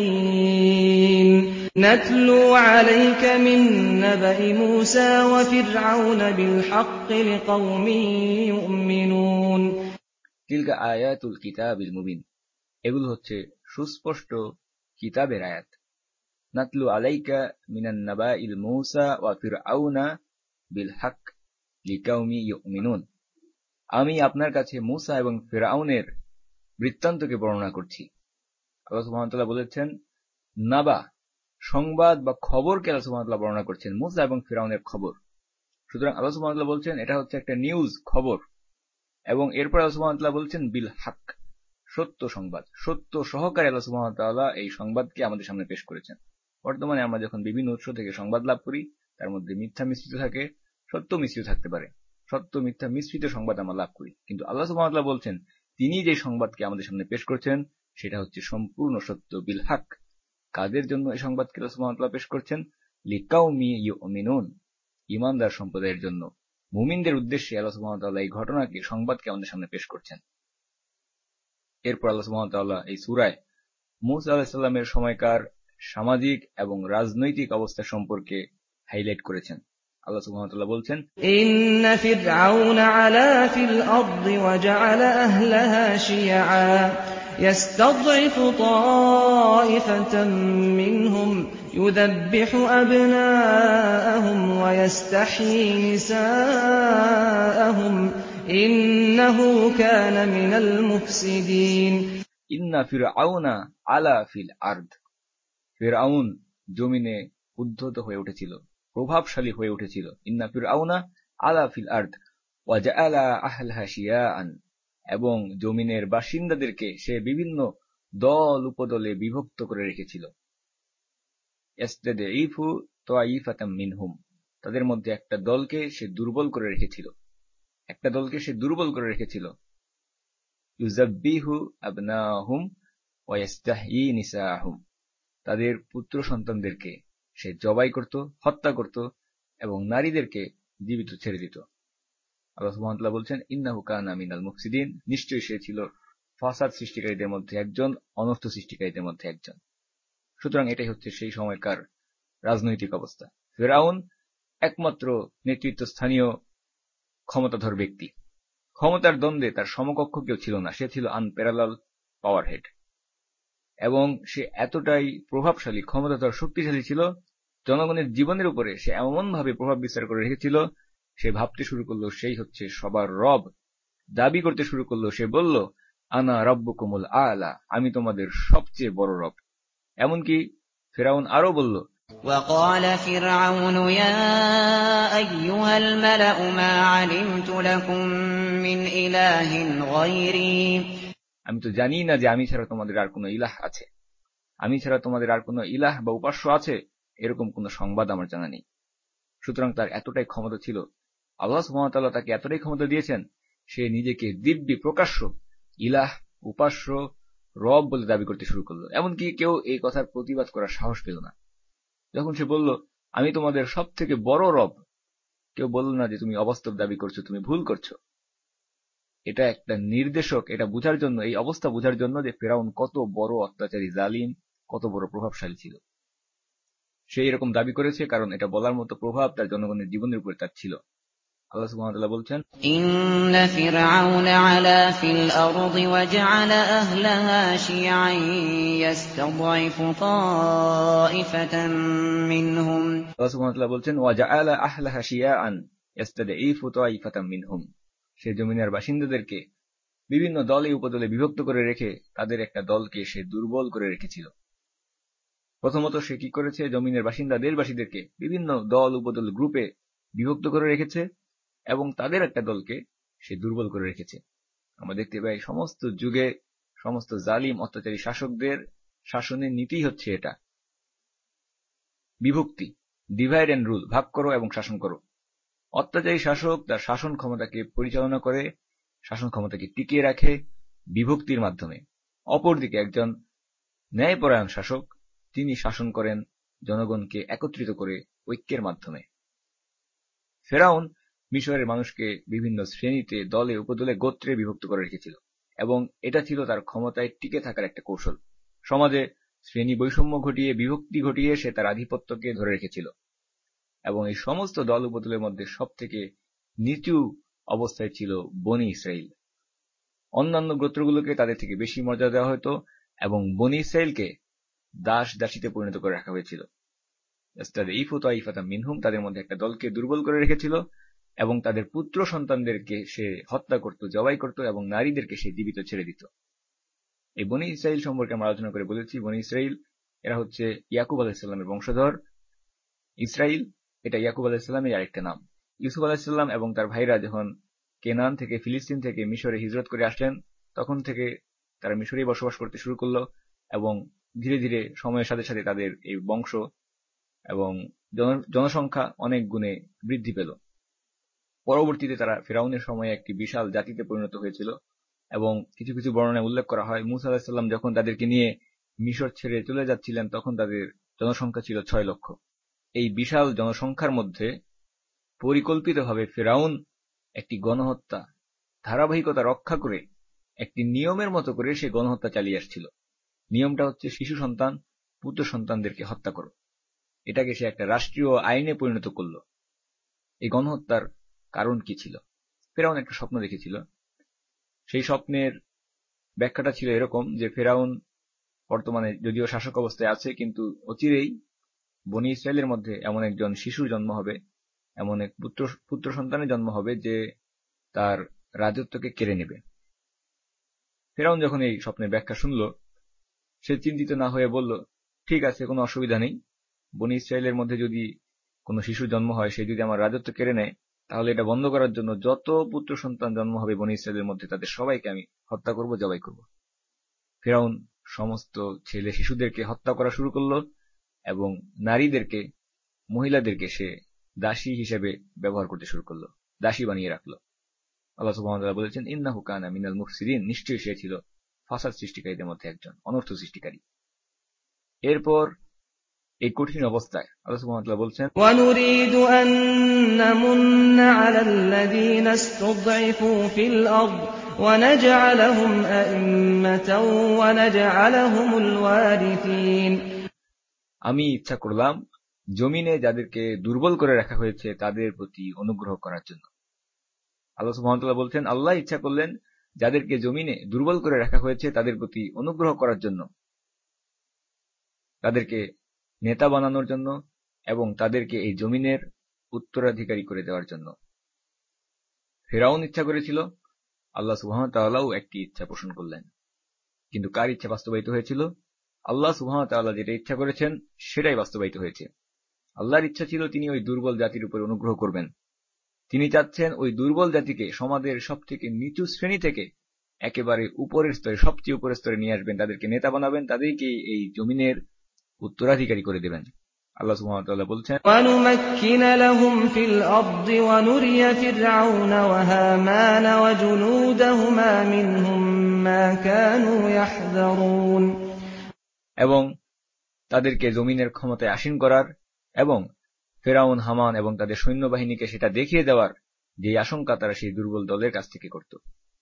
মুবিন নাতলু আলাইকা মিন নাবাই মূসা ওয়া ফিরআউন বিল হাক্কি লিকাওমিন ইউমিনুন। তিলকা আয়াতুল কিতাবিল মুবিন, এগুলো হচ্ছে সুস্পষ্ট কিতাবের আয়াত। নাতলু আলাইকা মিনান নাবাইল মূসা ওয়া ফিরআউনা বিল হক লিকাওমি ইউমিনুন, আমি আপনার কাছে মূসা এবং ফিরআউনের বৃত্তান্তকে বর্ণনা করছি। আল্লাহ সুবহানাহু ওয়া তাআলা বলেছেন নাবা, সংবাদ বা খবরকে আল্লাহ সুবহানাহু ওয়া তাআলা বর্ণনা করছেন, মূসা এবং ফিরআউনের খবর। সুতরাং আল্লাহ সুবহানাহু ওয়া তাআলা বলছেন এটা হচ্ছে একটা নিউজ, খবর। এবং এরপর আল্লাহ সুবহানাহু ওয়া তাআলা বলছেন বিল হক, সত্য সংবাদ, সত্য সহকারে আল্লাহ সুবহানাহু ওয়া তাআলা এই সংবাদকে আমাদের সামনে পেশ করেছেন। বর্তমানে আমরা যখন বিভিন্ন উৎস থেকে সংবাদ লাভ করি, তার মধ্যে মিথ্যা মিশ্রিত থাকে, সত্য মিশ্রিত থাকতে পারে, সত্য মিথ্যা মিশ্রিত সংবাদ আমরা লাভ করি। কিন্তু আল্লাহ সুবহানাহু ওয়া তাআলা বলছেন তিনি যে সংবাদকে আমাদের সামনে পেশ করছেন সেটা হচ্ছে সম্পূর্ণ সত্য, বিল হক। কাদের জন্য এই সংবাদকে আল্লাহ সুবহানাহু ওয়া তাআলা পেশ করছেন? লিকাওমি ইউমিনুন, ঈমানদার সম্প্রদায়ের জন্য, মুমিনদের উদ্দেশ্যে আল্লাহ সুবহানাহু ওয়া তাআলা এই ঘটনাকে, সংবাদকে আমাদের সামনে পেশ করছেন। এরপর আল্লাহ সুবহানাহু ওয়া তাআলা এই সূরায় মূসা আলাইহিস সালামের সময়কার সামাজিক এবং রাজনৈতিক অবস্থা সম্পর্কে হাইলাইট করেছেন। আল্লাহ সুবহানাহু ওয়া তাআলা বলছেন ইন্না ফিরআউনা আলা ফিল আরদি ওয়া জাআলা আহলাহা শিয়আ ইয়াস্তাদঈফু তাঈফাতাম মিনহুম ইউযাব্বিহু আবনাআহুম ওয়া ইস্তাহয়ী নিসাআহুম ইন্নাহু কানা মিনাল মুফসিদিন। ইন্না ফিরআউনা আলা ফিল আরদ, ফিরআউন জমিনে উদ্ধত হয়ে উঠেছিল, প্রভাবশালী হয়ে উঠেছিল। ইন্না ফিরআউনা আলা ফিল আরদ ওয়া জাআলা আহলাহা শিয়াআন, এবং জমিনের বাসিন্দাদেরকে সে বিভিন্ন দল উপদলে বিভক্ত করে রেখেছিল। ইয়াস্তাদঈফু তাঈফাতাম মিনহুম, তাদের মধ্যে একটা দলকে সে দুর্বল করে রেখেছিল, একটা দলকে সে দুর্বল করে রেখেছিল। ইউযাব্বিহু আবনাহুম ওয়া ইস্তাহয়ী নিসাআহুম, তাদের পুত্র সন্তানদেরকে সে জবাই করত, হত্যা করত এবং নারীদেরকে জীবিত ছেড়ে দিত। আল্লাহ সুবহানাহু ওয়া তাআলা বলছেন ইন্নাহু কানা মিনাল মুফসিদিন, নিশ্চয়ই সে ছিল ফাসাদ সৃষ্টিকারীদের মধ্যে একজন, অনর্থ সৃষ্টিকারীদের মধ্যে একজন। সুতরাং এটাই হচ্ছে সেই সময়কার রাজনৈতিক অবস্থা। ফিরআউন একমাত্র নেতৃত্বস্থানীয় ক্ষমতাধর ব্যক্তি, ক্ষমতার দ্বন্দ্বে তার সমকক্ষ কেউ ছিল না, সে ছিল আনপ্যারালাল পাওয়ার হেড। এবং সে এতটাই প্রভাবশালী, ক্ষমতাধর, শক্তিশালী ছিল, জনগণের জীবনের উপরে সে এমনভাবে প্রভাব বিস্তার করে রেখেছিল, সে ভাবতে শুরু করলো সেই হচ্ছে সবার রব, দাবি করতে শুরু করলো, সে বলল আনা রব্বুকুমুল আলা, আমি তোমাদের সবচেয়ে বড় রব। এমনকি ফিরআউন আরো বলল وقال فرعون يا أيها الملأ ما علمت لكم من إله غيري, আমি তো জানি না যে আমি ছাড়া তোমাদের আর কোনো ইলাহ আছে, আমি ছাড়া তোমাদের আর কোনো ইলাহ বা উপাস্য আছে, এরকম কোনো সংবাদ আমার জানা নেই। সুতরাং তার এতটাই ক্ষমতা ছিল, আল্লাহ সুবহানাহু ওয়া তাআলা তাকে এতটাই ক্ষমতা দিয়েছেন, সে নিজেকে দিব্যি প্রকাশ্য ইলাহ, উপাস্য, রব বলে দাবি করতে শুরু করলো। এমনকি কেউ এই কথার প্রতিবাদ করার সাহস পেল না। যখন সে বলল আমি তোমাদের সব থেকে বড় রব, কেউ বলল না যে তুমি অবাস্তব দাবি করছো, তুমি ভুল করছো। এটা একটা নির্দেশক, এটা বোঝার জন্য, এই অবস্থা বোঝার জন্য যে ফিরআউন কত বড় অত্যাচারী, জালিম, কত বড় প্রভাবশালী ছিল। সে এরকম দাবি করেছে কারণ এটা বলার মতো প্রভাব তার জনগণের জীবনের উপরে তার ছিল। আল্লাহ সুবহানাহু ওয়া তাআলা বলছেন, ইন্না ফিরআউনা আলা ফিল আরদি ওয়া জাআলা আহলাহা শিয়া'আন ইয়াস্তাদঈফু তা'iফাতাম মিনহুম। আল্লাহ সুবহানাহু ওয়া তাআলা বলছেন, ওয়া জাআলা আহলাহা শিয়া'আন ইয়াস্তাদঈফু তা'iফাতাম মিনহুম। সে জমিনের বাসিন্দাদেরকে বিভিন্ন দলে উপদলে বিভক্ত করে রেখে তাদের একটা দলকে সে দুর্বল করে রেখেছিল। প্রথমত সে কি করেছে, জমিনের বাসিন্দা দেশবাসীদেরকে বিভিন্ন দল উপদল গ্রুপে বিভক্ত করে রেখেছে এবং তাদের একটা দলকে সে দুর্বল করে রেখেছে। আমরা দেখতে পাই সমস্ত যুগে সমস্ত জালিম অত্যাচারী শাসকদের শাসনের নীতি হচ্ছে এটা, বিভক্তি, ডিভাইড এন্ড রুল, ভাগ করো এবং শাসন করো। অত্যাচারী শাসক তার শাসন ক্ষমতাকে পরিচালনা করে, শাসন ক্ষমতাকে টিকিয়ে রাখে বিভক্তির মাধ্যমে। অপরদিকে একজন ন্যায়পরায়ণ শাসক, তিনি শাসন করেন জনগণকে একত্রিত করে ঐক্যের মাধ্যমে। ফেরাউন মিশরের মানুষকে বিভিন্ন শ্রেণীতে, দলে, উপদলে, গোত্রে বিভক্ত করে রেখেছিল এবং এটা ছিল তার ক্ষমতায় টিকে থাকার একটা কৌশল। সমাজে শ্রেণী বৈষম্য ঘটিয়ে, বিভক্তি ঘটিয়ে সে তার আধিপত্যকে ধরে রেখেছিল এবং এই সমস্ত দল উপদলের মধ্যে সব থেকে নিচু অবস্থায় ছিল বনি ইসরাইল। অন্যান্য গোত্রগুলোকে তাদের থেকে বেশি মর্যাদা দেওয়া হতো এবং বনি ইসরাইলকে দাস দাসীতে পরিণত করে রাখা হয়েছিল। মিনহুম, তাদের মধ্যে একটা দলকে দুর্বল করে রেখেছিল এবং তাদের পুত্র সন্তানদেরকে সে হত্যা করত, জবাই করত এবং নারীদেরকে সে জীবিত ছেড়ে দিত। এই বনি ইসরাইল সম্পর্কে আমরা আলোচনা করে বলেছি, বনি ইসরাইল এরা হচ্ছে ইয়াকুব আলাইহিসসালামের বংশধর। ইসরাইল এটা ইয়াকুব আলাইহিসসালামের আরেকটা নাম। ইউসুফ আলাইহিসসালাম এবং তার ভাইরা যখন কেনান থেকে, ফিলিস্তিন থেকে মিশরে হিজরত করে আসলেন, তখন থেকে তারা মিশরেই বসবাস করতে শুরু করলো এবং ধীরে ধীরে সময়ের সাথে সাথে তাদের এই বংশ এবং জনসংখ্যা অনেক গুণে বৃদ্ধি পেল। পরবর্তীতে তারা ফিরআউনের সময়ে একটি বিশাল জাতিতে পরিণত হয়েছিল এবং কিছু কিছু বর্ণনায় উল্লেখ করা হয় মুসা আলাইহিস সালাম যখন তাদেরকে নিয়ে মিশর ছেড়ে চলে যাচ্ছিলেন তখন তাদের জনসংখ্যা ছিল 6 লক্ষ। এই বিশাল জনসংখ্যার মধ্যে পরিকল্পিতভাবে ফিরআউন একটি গণহত্যা ধারাবাহিকতা রক্ষা করে একটি নিয়মের মতো করে সে গণহত্যা চালিয়ে আসছিল। নিয়মটা হচ্ছে শিশু সন্তান, পুত্র সন্তানদেরকে হত্যা করো। এটাকে সে একটা রাষ্ট্রীয় আইনে পরিণত করল। এই গণহত্যার কারণ কি ছিল? ফেরাউন একটা স্বপ্ন দেখেছিল। সেই স্বপ্নের ব্যাখ্যাটা ছিল এরকম যে ফেরাউন বর্তমানে যদিও শাসক অবস্থায় আছে, কিন্তু অচিরেই বনি ইসরায়েলের মধ্যে এমন একজন শিশুর জন্ম হবে, এমন এক পুত্র সন্তানের জন্ম হবে যে তার রাজত্বকে কেড়ে নেবে। ফেরাউন যখন এই স্বপ্নের ব্যাখ্যা শুনল, সে চিন্তিত না হয়ে বলল, ঠিক আছে, কোনো অসুবিধা নেই, বনি ইসরায়েলের মধ্যে যদি কোনো শিশুর জন্ম হয়, সে যদি আমার রাজত্ব কেড়ে নেয়, তাহলে এটা বন্ধ করার জন্য যত পুত্র সন্তান জন্ম হবে বনি ইসরায়েলের মধ্যে তাদের সবাইকে আমি হত্যা করব, জবাই করব। ফেরাউন সমস্ত ছেলে শিশুদেরকে হত্যা করা শুরু করলো এবং নারীদেরকে, মহিলাদেরকে সে দাসী হিসেবে ব্যবহার করতে শুরু করলো, দাসী বানিয়ে রাখলো। আল্লাহ সুবহানাহু ওয়া তাআলা বলেছেন, ইন্নাহু কানা মিনাল মুফসিদিন, নিশ্চয়ই সে ছিল ফাসাদ সৃষ্টিকারীদের মধ্যে একজন, অনর্থ সৃষ্টিকারী। এরপর এই কঠিন অবস্থায় আল্লাহ সুবহানাহু ওয়া তাআলা বলছেন, ওয়ানুরিদু আন নামুন্না আলাল্লাযীনা ইসতুদঈফু ফিল আরদ ওয়া নাজআলাহুম আ'iম্মাতাও ওয়া নাজআলাহুমুল ওয়ারিসিন। আমি ইচ্ছা করলাম জমিনে যাদেরকে দুর্বল করে রাখা হয়েছে তাদের প্রতি অনুগ্রহ করার জন্য। আল্লাহ সুবহানাহু ওয়া তাআলা বলছেন, আল্লাহ ইচ্ছা করলেন যাদেরকে জমিনে দুর্বল করে রাখা হয়েছে তাদের প্রতি অনুগ্রহ করার জন্য, তাদেরকে নেতা বানানোর জন্য এবং তাদেরকে এই জমিনের উত্তরাধিকারী করে দেওয়ার জন্য। ফেরাউন ইচ্ছা করেছিল, আল্লাহ সুবহানাহু ওয়া তাআলাও একটি ইচ্ছা পোষণ করলেন। কিন্তু কার ইচ্ছা বাস্তবায়িত হয়েছিল? আল্লাহ সুবহানাহু ওয়া তাআলা যেটা ইচ্ছা করেছেন সেটাই বাস্তবায়িত হয়েছে। আল্লাহর ইচ্ছা ছিল তিনি ওই দুর্বল জাতির উপর অনুগ্রহ করবেন। তিনি চাচ্ছেন ওই দুর্বল জাতিকে সমাজের সব থেকে নিচু শ্রেণী থেকে একেবারে উপরের স্তরে, সবচেয়ে উপরের স্তরে নিয়ে আসবেন, তাদেরকে নেতা বানাবেন, তাদেরকে এই জমিনের উত্তরাধিকারী করে দেবেন। আল্লাহ সুবহানাহু ওয়া তাআলা বলছেন, ওয়ানুমাক্কিনা লাহুম ফিল আরদি ওয়া নুরিয়া ফিরআউনা ওয়া হামান ওয়া জুনুদাহুমা মিনহুম মা কানু ইয়াহযারুন। এবং তাদেরকে জমিনের ক্ষমতায় আসীন করার এবং ফেরাউন, হামান এবং তাদের সৈন্যবাহিনীকে সেটা দেখিয়ে দেওয়ার যে আশঙ্কা তারা সেই দুর্বল দলের কাছ থেকে করত।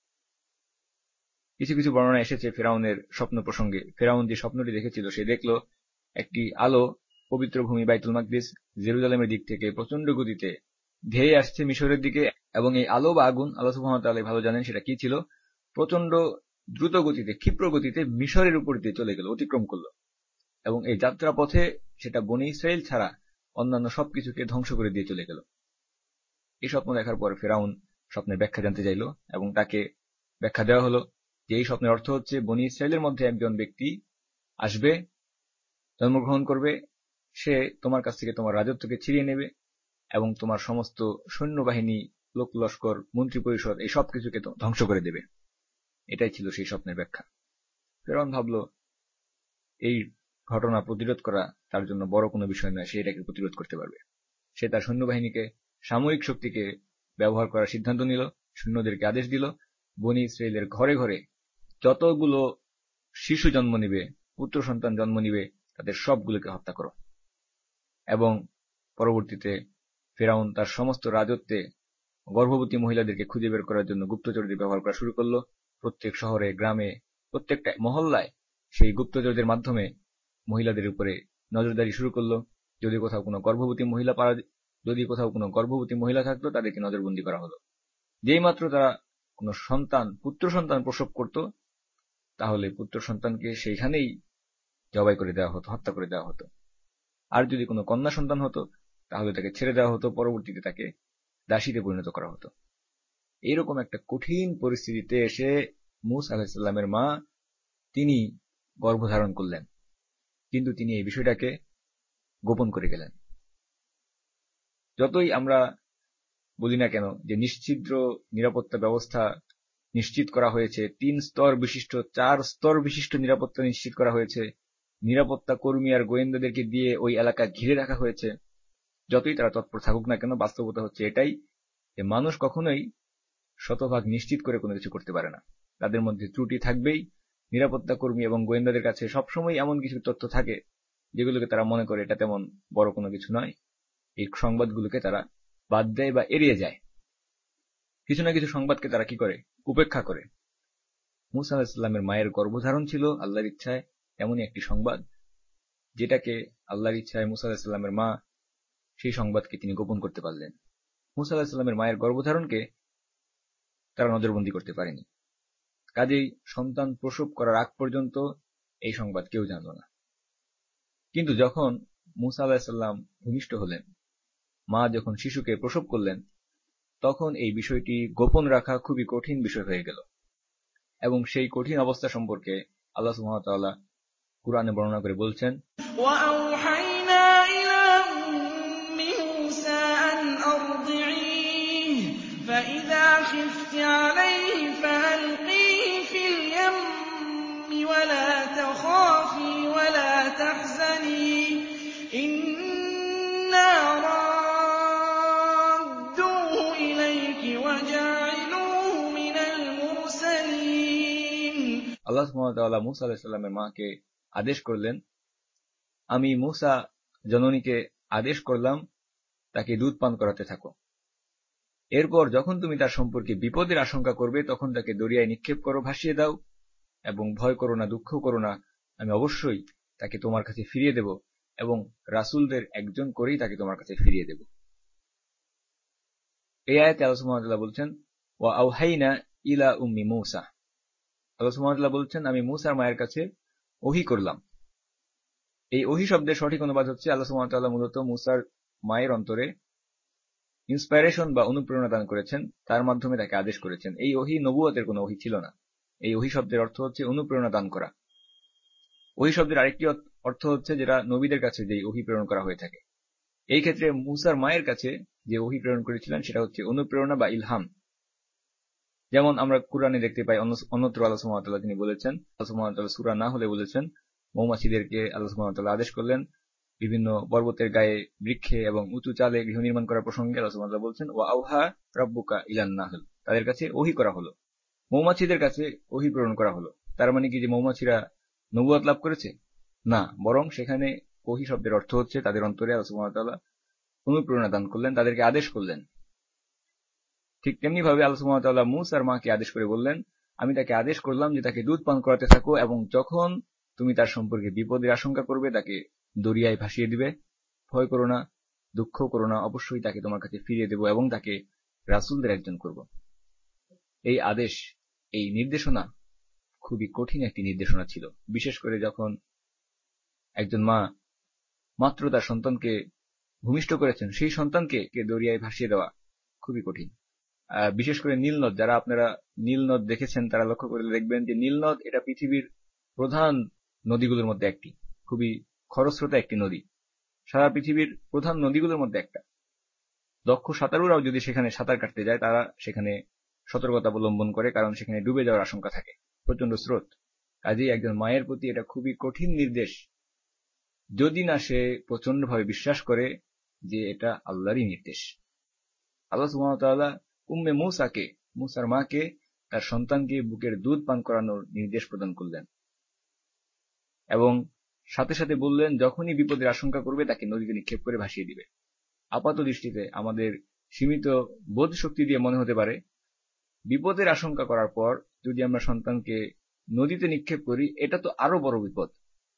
কিছু কিছু বর্ণনা এসেছে ফেরাউনের স্বপ্ন প্রসঙ্গে। ফেরাউন যে স্বপ্নটি দেখেছিল, সে দেখল একটি আলো পবিত্র ভূমি বাইতুল মাকদিস জেরুজালেমের দিক থেকে প্রচন্ড গতিতে ধেয়ে আসছে মিশরের দিকে, এবং এই আলো বা আগুন আল্লাহ সুবহানাহু ওয়া তাআলা ভালো জানেন সেটা কি ছিল। প্রচন্ড দ্রুত গতিতে, ক্ষিপ্র গতিতে মিশরের উপর দিয়ে চলে গেল, অতিক্রম করলো, এবং এই যাত্রা পথে সেটা বনী ইসরাইল ছাড়া অন্যান্য সবকিছুকে ধ্বংস করে দিয়ে চলে গেল। এই স্বপ্ন দেখার পর ফেরাউন স্বপ্নের ব্যাখ্যা জানতে চাইল, এবং তাকে ব্যাখ্যা দেওয়া হলো যে এই স্বপ্নের অর্থ হচ্ছে বনী ইসরাইলের মধ্যে একজন ব্যক্তি আসবে, জন্মগ্রহণ করবে, সে তোমার কাছ থেকে তোমার রাজত্বকে ছিনিয়ে নেবে এবং তোমার সমস্ত সৈন্যবাহিনী, লোক লস্কর, মন্ত্রী পরিষদ এই সবকিছুকে ধ্বংস করে দেবে। এটাই ছিল সেই স্বপ্নের ব্যাখ্যা। ফেরাউন ভাবল এই ঘটনা প্রতিরোধ করা তার জন্য বড় কোনো বিষয় নয়, সে এটাকে প্রতিরোধ করতে পারবে। সে তার সৈন্যবাহিনীকে, সামরিক শক্তিকে ব্যবহার করার সিদ্ধান্ত নিল, সৈন্যদেরকে আদেশ দিল বনী ইসরাইলের ঘরে ঘরে যতগুলো শিশু জন্ম নিবে, পুত্র সন্তান জন্ম নিবে, তাদের সবগুলোকে হত্যা করো। এবং পরবর্তীতে ফেরাউন তার সমস্ত রাজত্বে গর্ভবতী মহিলাদেরকে খুঁজে বের করার জন্য গুপ্তচরদের ব্যবহার করা শুরু করলো। প্রত্যেক শহরে, গ্রামে, প্রত্যেকটা মহল্লায় সেই গুপ্তচরদের মাধ্যমে মহিলাদের উপরে নজরদারি শুরু করলো। যদি কোথাও কোনো গর্ভবতী মহিলা থাকতো তাদেরকে নজরবন্দি করা হলো। যেই মাত্র তারা কোনো পুত্র সন্তান প্রসব করত, তাহলে পুত্র সন্তানকে সেইখানেই জবাই করে দেওয়া হতো, হত্যা করে দেওয়া হতো। আর যদি কোনো কন্যা সন্তান হতো তাহলে তাকে ছেড়ে দেওয়া হতো, পরবর্তীতে তাকে দাসীতে পরিণত করা হতো। এইরকম একটা কঠিন পরিস্থিতিতে এসে মূসা আলাইহিস সালামের মা তিনি গর্ভধারণ করলেন, কিন্তু তিনি এই বিষয়টাকে গোপন করে গেলেন। যতই আমরা বলি না কেন যে নিশ্ছিদ্র নিরাপত্তা ব্যবস্থা নিশ্চিত করা হয়েছে, 3 স্তর বিশিষ্ট, 4 স্তর বিশিষ্ট নিরাপত্তা নিশ্চিত করা হয়েছে, নিরাপত্তা কর্মী আর গোয়েন্দাদেরকে দিয়ে ওই এলাকা ঘিরে রাখা হয়েছে, যতই তারা তৎপর থাকুক না কেন, বাস্তবতা হচ্ছে এটাই যে মানুষ কখনোই শতভাগ নিশ্চিত করে কোনো কিছু করতে পারে না। তাদের মধ্যে ত্রুটি থাকবেই। নিরাপত্তা কর্মী এবং গোয়েন্দাদের কাছে সবসময় এমন কিছু তথ্য থাকে যেগুলোকে তারা মনে করে এটা তেমন বড় কোনো কিছু নয়, এই সংবাদগুলোকে তারা বাদ দেয় বা এড়িয়ে যায়। কিছু না কিছু সংবাদকে তারা কি করে, উপেক্ষা করে। মূসা আলাইহিস সালামের মায়ের গর্ভধারণ ছিল আল্লাহর ইচ্ছায় এমনই একটি সংবাদ, যেটাকে আল্লাহর ইচ্ছায় মূসা আলাইহিস সালামের মা সেই সংবাদকে তিনি গোপন করতে পারলেন। মূসা আলাইহিস সালামের মায়ের গর্ভধারণকে তারা নজরবন্দি করতে পারেনি, কাজেই সন্তান প্রসব করার আগ পর্যন্ত এই সংবাদ কেউ জানল না। কিন্তু যখন মূসা আলাইহিস সালাম ভূমিষ্ঠ হলেন, মা যখন শিশুকে প্রসব করলেন, তখন এই বিষয়টি গোপন রাখা খুবই কঠিন বিষয় হয়ে গেল। এবং সেই কঠিন অবস্থা সম্পর্কে আল্লাহ সুবহানাহু ওয়া তাআলা কুরআনে বর্ণনা করে বলছেন, وَأَوْحَيْنَا إِلَىٰ أُمِّ مُوسَىٰ أَنْ أَرْضِعِيهِ فَإِذَا خِفْتِ عَلَيْهِ فَأَلْقِيهِ فِي الْيَمِّ وَلَا تَخَافِي وَلَا تَحْزَنِي إِنَّا رَادُّوهُ إِلَيْكِ وَجَاعِلُوهُ مِنَ الْمُرْسَلِينَ। আল্লাহ সুবহানাহু ওয়া তাআলা মূসা আলাইহিস সালামের মাকে আদেশ করলেন, আমি মূসা জননীকে আদেশ করলাম তাকে দুধ পান করাতে থাকো। এরপর যখন তুমি তার সম্পর্কে বিপদের আশঙ্কা করবে তখন তাকে দরিয়ায় নিক্ষেপ করো, ভাসিয়ে দাও, এবং ভয় করো না, দুঃখ করো না, আমি অবশ্যই তাকে তোমার কাছে ফিরিয়ে দেব এবং রাসূলদের একজন করেই তাকে তোমার কাছে ফিরিয়ে দেব। এই আয়াতে আল্লাহ সুবহানাহু ওয়া তাআলা বলছেন, ওয়া আওহাইনা ইলা উম্মি মূসা। আল্লাহ সুবহানাহু ওয়া তাআলা বলছেন আমি মূসার মায়ের কাছে ওহী করলাম। এই ওহী শব্দের সঠিক অনুবাদ হচ্ছে আল্লাহ সুবহানাহু ওয়া তাআলা মূলত মূসার মায়ের অন্তরে ইন্সপাইরেশন বা অনুপ্রেরণা দান করেছেন, তার মাধ্যমে তাকে আদেশ করেছেন। এই ওহী নবুয়তের কোনো ওহী ছিল না। এই ওহী শব্দের অর্থ হচ্ছে অনুপ্রেরণা দান করা। ওহী শব্দের আরেকটি অর্থ হচ্ছে যেটা নবীদের কাছে যে ওহী প্রেরণ করা হয়ে থাকে। এই ক্ষেত্রে মূসার মায়ের কাছে যে ওহী প্রেরণ করেছিলেন সেটা হচ্ছে অনুপ্রেরণা বা ইলহাম। যেমন আমরা কুরআনে দেখতে পাই, অন্যত্র আল্লাহ সুবহানাহু ওয়া তাআলা তিনি বলেছেন, আল্লাহ সুবহানাহু ওয়া তাআলা সূরা না হলে বলেছেন, মৌমাছিদেরকে আল্লাহ সুবহানাহু ওয়া তাআলা আদেশ করলেন বিভিন্ন পর্বতের গায়ে, বৃক্ষে এবং উঁচু চালে গৃহ নির্মাণ করার প্রসঙ্গে আল্লাহ সুবহানাহু ওয়া তাআলা বলছেন, ওয়া আওহা রাব্বুকা ইলান নাহল, তাদের কাছে ওহী করা হলো, মৌমাছিদের কাছে ওহী প্রেরণ করা হলো। তার মানে কি যে মৌমাছিরা নবুয়ত লাভ করেছে? না, বরং সেখানে ওহী শব্দের অর্থ হচ্ছে তাদের অন্তরে আল্লাহ সুবহানাহু ওয়া তাআলা অনুপ্রেরণা দান করলেন, তাদেরকে আদেশ করলেন। ঠিক তেমনি ভাবে আল্লাহ সুবহানাহু ওয়া তাআলা মূসার মাকে আদেশ করে বললেন, আমি তাকে আদেশ করলাম যে তাকে দুধ পান করাতে থাকো এবং যখন তুমি তার সম্পর্কে বিপদের আশঙ্কা করবে তাকে দরিয়ায় ভাসিয়ে দিবে, ভয় করো না, দুঃখ করো না, অবশ্যই তাকে তোমার কাছে ফিরিয়ে দেব এবং তাকে রাসূলদের একজন করব। এই আদেশ, এই নির্দেশনা খুবই কঠিন একটি নির্দেশনা ছিল। বিশেষ করে যখন একজন মা মাত্র তার সন্তানকে ভূমিষ্ঠ করেছেন, সেই সন্তানকে দরিয়ায় ভাসিয়ে দেওয়া খুবই কঠিন। বিশেষ করে নীলনদ, যারা আপনারা নীলনদ দেখেছেন তারা লক্ষ্য করে দেখবেন যে নীলনদ এটা পৃথিবীর প্রধান নদীগুলোর মধ্যে একটি, খুবই খরস্রোতা একটি নদী, সারা পৃথিবীর প্রধান নদীগুলোর মধ্যে একটা। দক্ষ সাঁতারুরাও যদি সেখানে সাঁতার কাটতে যায় তারা সেখানে সতর্কতা অবলম্বন করে, কারণ সেখানে ডুবে যাওয়ার আশঙ্কা থাকে, প্রচন্ড স্রোত। কাজেই একজন মায়ের প্রতি এটা খুবই কঠিন নির্দেশ, যদি না সে প্রচন্ডভাবে বিশ্বাস করে যে এটা আল্লাহরই নির্দেশ। আল্লাহ সুবহানাহু ওয়া তাআলা উম্মে মূসাকে, মূসার মাকে তার সন্তানকে বুকের দুধ পান করানোর নির্দেশ প্রদান করলেন এবং সাথে সাথে বললেন যখনই বিপদের আশঙ্কা করবে তাকে নদীতে নিক্ষেপ করে ভাসিয়ে দিবে। আপাত দৃষ্টিতে আমাদের সীমিত বোধ শক্তি দিয়ে মনে হতে পারে বিপদের আশঙ্কা করার পর যদি আমরা সন্তানকে নদীতে নিক্ষেপ করি এটা তো আরো বড় বিপদ।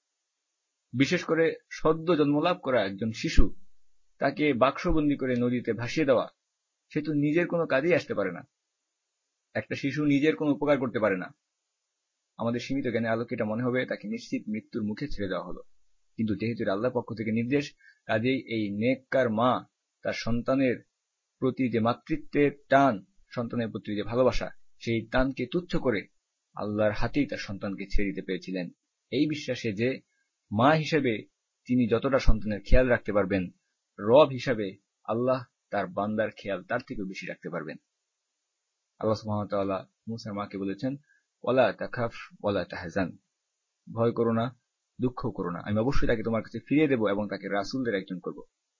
বিশেষ করে সদ্য জন্মলাভ করা একজন শিশু, তাকে বাক্সবন্দী করে নদীতে ভাসিয়ে দেওয়া, সে তো নিজের কোনো কাজেই আসতে পারে না। একটা শিশু নিজের কোনো উপকার করতে পারে না। আমাদের সীমিত জ্ঞানের আলোকে এটা মনে হবে তাকে নিশ্চিত মৃত্যুর মুখে ছেড়ে দেওয়া হলো। কিন্তু যেহেতু আল্লাহর পক্ষ থেকে নির্দেশ, কাজেই এই নেককার মা তার সন্তানের প্রতি যে মাতৃত্বের টান, সন্তানের প্রতি যে ভালোবাসা, সেই টানকে তুচ্ছ করে আল্লাহর হাতেই তার সন্তানকে ছেড়ে দিতে পেরেছিলেন, এই বিশ্বাসে যে মা হিসেবে তিনি যতটা সন্তানের খেয়াল রাখতে পারবেন, রব হিসাবে আল্লাহ তার বান্দার খেয়াল তার থেকেও বেশি রাখতে পারবেন। আল্লাহ সুবহানাহু ওয়া তাআলা মূসার মাকে বলেছেন, ওয়ালা তাখাফ ওয়ালা তাহজান, ভয় করো না, দুঃখ করো না, আমি অবশ্যই তাকে তোমার কাছে ফিরিয়ে দেব এবং তাকে রাসূলদের একজন করব।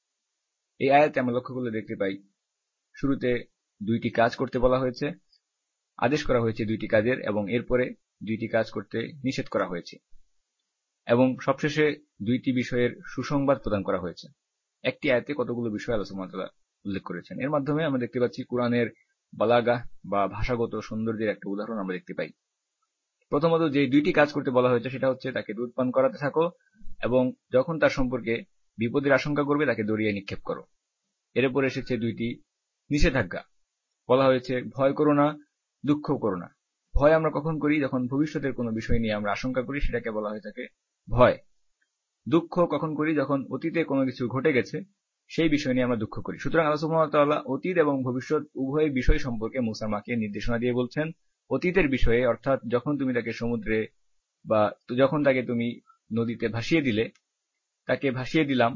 এই আয়াতে আমরা লক্ষ্য করলে দেখতে পাই শুরুতে দুইটি কাজ করতে বলা হয়েছে, আদেশ করা হয়েছে দুইটি কাজের, এবং এরপরে দুইটি কাজ করতে নিষেধ করা হয়েছে, এবং সবশেষে দুইটি বিষয়ের সুসংবাদ প্রদান করা হয়েছে। একটি আয়াতে কতগুলো বিষয় আল্লাহ সুবহানাহু ওয়া তাআলা উল্লেখ করেছেন। এর মাধ্যমে আমরা দেখতে পাচ্ছি কোরআনের বালাগা বা ভাষাগত সৌন্দর্যের একটা উদাহরণ আমরা দেখতে পাই। প্রথমত যে দুইটি কাজ করতে বলা হয়েছে সেটা হচ্ছে তাকে দুধ পান করাতে থাকো এবং যখন তার সম্পর্কে বিপদের আশঙ্কা করবে তাকে দরিয়ায় নিক্ষেপ করো। এরপর এসেছে দুইটি নিষেধাজ্ঞা, বলা হয়েছে ভয় করো না, দুঃখ করো না। ভয় আমরা কখন করি? যখন ভবিষ্যতের কোনো বিষয় নিয়ে আমরা আশঙ্কা করি, সেটাকে বলা হয়ে থাকে ভয়। দুঃখ কখন করি? যখন অতীতে কোনো কিছু ঘটে গেছে সেই বিষয় নিয়ে আমরা দুঃখ করি। সুতরাং আল্লাহ সুবহানাহু ওয়া তাআলা অতীত এবং ভবিষ্যৎ উভয় বিষয় সম্পর্কে মূসার মাকে নির্দেশনা দিয়ে বলছেন। অতীতের বিষয়ে, অর্থাৎ যখন তুমি তাকে সমুদ্রে বা যখন তাকে তুমি নদীতে ভাসিয়ে দিলে, তাকে ভাসিয়ে দিলাম,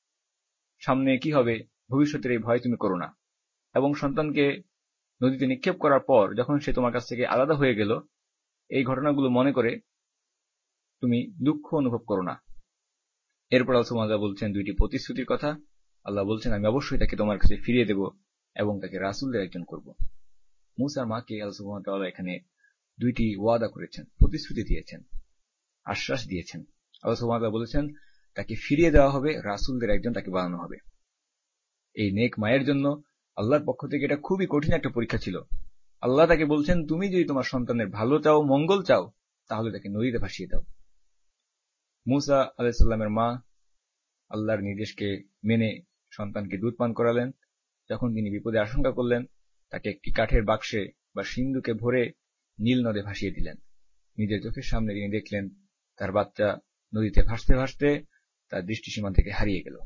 সামনে কি হবে ভবিষ্যতের এই ভয় তুমি করো না। এবং সন্তানকে নদীতে নিক্ষেপ করার পর যখন সে তোমার কাছ থেকে আলাদা হয়ে গেল, এই ঘটনাগুলো মনে করে তুমি দুঃখ অনুভব করো না। এরপর আল্লাহ সুবহানাহু ওয়া তাআলা বলছেন দুইটি প্রতিশ্রুতির কথা। আল্লাহ বলছেন আমি অবশ্যই তাকে তোমার কাছে ফিরিয়ে দেব এবং তাকে রাসূলদের একজন করব। মূসার মাকে আল্লাহ সুবহানাহু ওয়া তাআলা এখানে দুইটি ওয়াদা করেছেন, প্রতিশ্রুতি দিয়েছেন, আশ্বাস দিয়েছেন। আল্লাহ সুবহানাহু ওয়া তাআলা বলেছেন তাকে ফিরিয়ে দেওয়া হবে, রাসূলদের একজন তাকে বানানো হবে। এই নেক মায়ের জন্য আল্লাহর পক্ষ থেকে এটা খুবই কঠিন একটা পরীক্ষা ছিল। আল্লাহ তাকে বলছেন তুমি যদি তোমার সন্তানের ভালো চাও, মঙ্গল চাও, তাহলে তাকে নদীতে ভাসিয়ে দাও। মূসা আলাইহিস সালামের মা আল্লাহর নির্দেশকে মেনে সন্তানকে দুধ পান করালেন। যখন তিনি বিপদে আশঙ্কা করলেন, তাকে একটি কাঠের বাক্সে বা সিন্ধুকে ভরে নীল নদে ভাসিয়ে দিলেন। নিজের চোখের সামনে তিনি দেখলেন তার বাচ্চা নদীতে ভাসতে ভাসতে তার দৃষ্টিসীমা থেকে হারিয়ে গেল।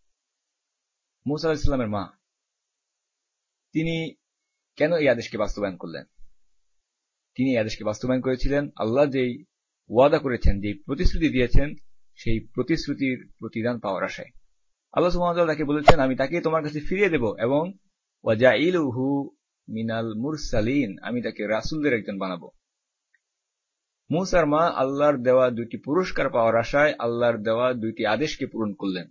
মূসা আলাইহিস সালামের মা তিনি কেন এই আদেশকে বাস্তবায়ন করলেন? তিনি এই আদেশকে বাস্তবায়ন করেছিলেন আল্লাহ যেই ওয়াদা করেছেন, যেই প্রতিশ্রুতি দিয়েছেন, সেই প্রতিশ্রুতির প্রতিদান পাওয়ার আশায়। আল্লাহ সুবহানাহু ওয়া তাআলা তাকে বলেছেন আমি তাকে তোমার কাছে ফিরিয়ে দেব এবং ওয়াজাইলুহু মিনাল মুরসালিন, আমি তাকে রাসূলদের একজন বানাবো। মূসার মা আল্লাহর দেওয়া দুইটি পুরস্কার পাওয়ার আশায় আল্লাহর দেওয়া দুইটি আদেশকে পূরণ করলেন।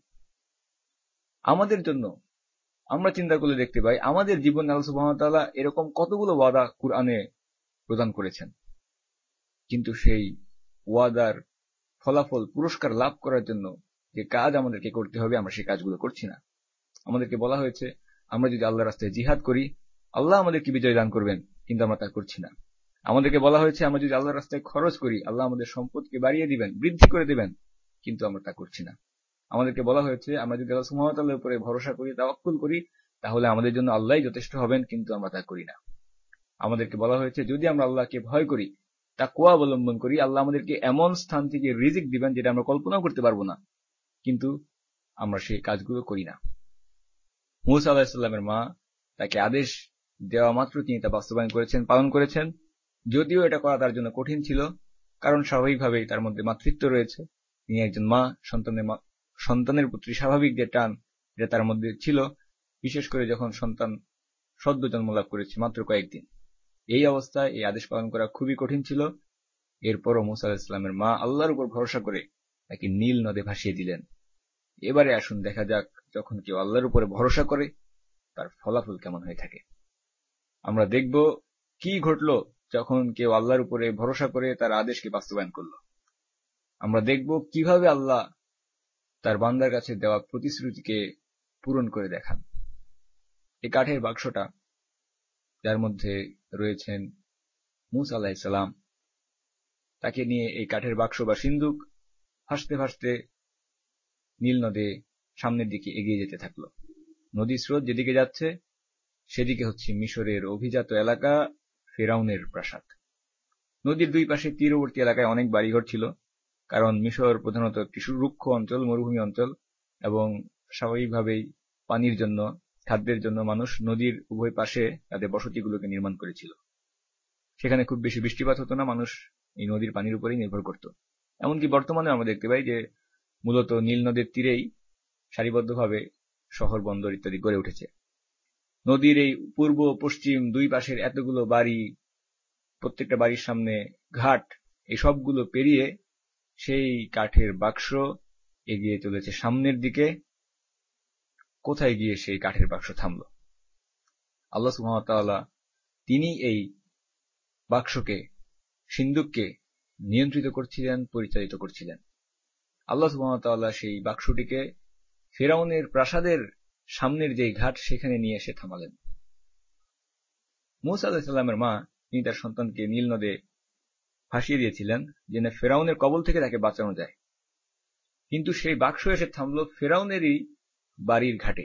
আমাদের জন্য আমরা চিন্তা করলে দেখতে পাই আমাদের জীবনে আল্লাহ সুবহানাহু ওয়া তাআলা এরকম কতগুলো ওয়াদা কুরআনে প্রদান করেছেন, কিন্তু সেই ওয়াদার ফলাফল পুরস্কার লাভ করার জন্য যে কাজ আমাদেরকে করতে হবে আমরা সেই কাজগুলো করছি না। আমাদেরকে বলা হয়েছে আমরা যদি আল্লাহর রাস্তায় জিহাদ করি আল্লাহ আমাদেরকে বিজয় দান করবেন, কিন্তু আমরা তা করছি না। আমাদেরকে বলা হয়েছে আমরা যদি আল্লাহর রাস্তায় খরচ করি আল্লাহ আমাদের সম্পদকে বাড়িয়ে দিবেন, বৃদ্ধি করে দিবেন, কিন্তু আমরা তা করছি না। আমাদেরকে বলা হয়েছে আমরা যদি আল্লাহ সুবহানাহু ওয়া তাআলার উপরে ভরসা করি, তাওয়াক্কুল করি, তাহলে আমাদের জন্য আল্লাহই যথেষ্ট হবেন, কিন্তু আমরা তা করি না। আমাদেরকে বলা হয়েছে যদি আমরা আল্লাহকে ভয় করি, তাকওয়া অবলম্বন করি, আল্লাহ আমাদেরকে এমন স্থান থেকে রিজিক দিবেন যেটা আমরা কল্পনাও করতে পারবো না, কিন্তু আমরা সেই কাজগুলো করি না। মূসা আলাইহিস সালামের মা তাকে আদেশ দেওয়া মাত্র তিনি তা বাস্তবায়ন করেছেন, পালন করেছেন। যদিও এটা করা তার জন্য কঠিন ছিল, কারণ স্বাভাবিকভাবেই তার মধ্যে মাতৃত্ব রয়েছে। তিনি একজন মা, সন্তানের প্রতি স্বাভাবিক যে টান এটা তার মধ্যে ছিল, বিশেষ করে যখন সন্তান সদ্য জন্ম লাভ করেছে মাত্র কয়েকদিন। এই অবস্থায় এই আদেশ পালন করা খুবই কঠিন ছিল। এরপরও মূসা আলাইহিস সালামের মা আল্লাহর উপর ভরসা করে তাকে নীল নদে ভাসিয়ে দিলেন। এবারে আসুন দেখা যাক, যখন কেউ আল্লাহর উপরে ভরসা করে তার ফলাফল কেমন হয়ে থাকে। আমরা দেখব কি ঘটল যখন কেউ আল্লাহর উপরে ভরসা করে তার আদেশকে বাস্তবায়ন করল। আমরা দেখব কিভাবে আল্লাহ তার বান্দার কাছে দেওয়া প্রতিশ্রুতিকে পূরণ করে দেখান। এই কাঠের বাক্সটা, যার মধ্যে রয়েছেন মূসা আলাইহিস সালাম, তাকে নিয়ে এই কাঠের বাক্স বা সিন্দুক ভাসতে ভাসতে নীল নদে সামনের দিকে এগিয়ে যেতে থাকল। নদীর স্রোত যেদিকে যাচ্ছে সেদিকে হচ্ছে মিশরের অভিজাত এলাকা ফেরাউনের প্রাসাদ। নদীর দুই পাশে তীরবর্তী এলাকায় অনেক বাড়িঘর ছিল, কারণ মিশর প্রধানত একটি রুক্ষ অঞ্চল, মরুভূমি অঞ্চল, এবং স্বাভাবিকভাবেই পানির জন্য, খাদ্যের জন্য মানুষ নদীর উভয় পাশে তাদের বসতিগুলোকে নির্মাণ করেছিল। সেখানে খুব বেশি বৃষ্টিপাত হতো না, মানুষ এই নদীর পানির উপরেই নির্ভর করত। এমনকি বর্তমানে আমরা দেখতে পাই যে মূলত নীল নদীর তীরেই সারিবদ্ধভাবে শহর, বন্দর ইত্যাদি গড়ে উঠেছে। নদীর এই পূর্ব পশ্চিম দুই পাশের এতগুলো বাড়ি, প্রত্যেকটা বাড়ির সামনে ঘাট, এই সবগুলো পেরিয়ে সেই কাঠের বাক্স এগিয়ে চলেছে সামনের দিকে। কোথায় গিয়ে সেই কাঠের বাক্স থামল? আল্লাহ সুবহানাহু ওয়া তাআলা তিনি এই বাক্সকে, সিন্দুককে নিয়ন্ত্রিত করছিলেন, পরিচালিত করছিলেন। আল্লাহ সুবহানাহু ওয়া তাআলা সেই বাক্সটিকে ফেরাউনের প্রাসাদের সামনের যে ঘাট সেখানে নিয়ে এসে থামালেন। মূসা আলাইহিস সালামের মা তিনি তার সন্তানকে নীল নদে ভাসিয়ে দিয়েছিলেন যেন ফেরাউনের কবল থেকে তাকে বাঁচানো যায়, কিন্তু সেই বাক্স এসে থামল ফেরাউনেরই বাড়ির ঘাটে।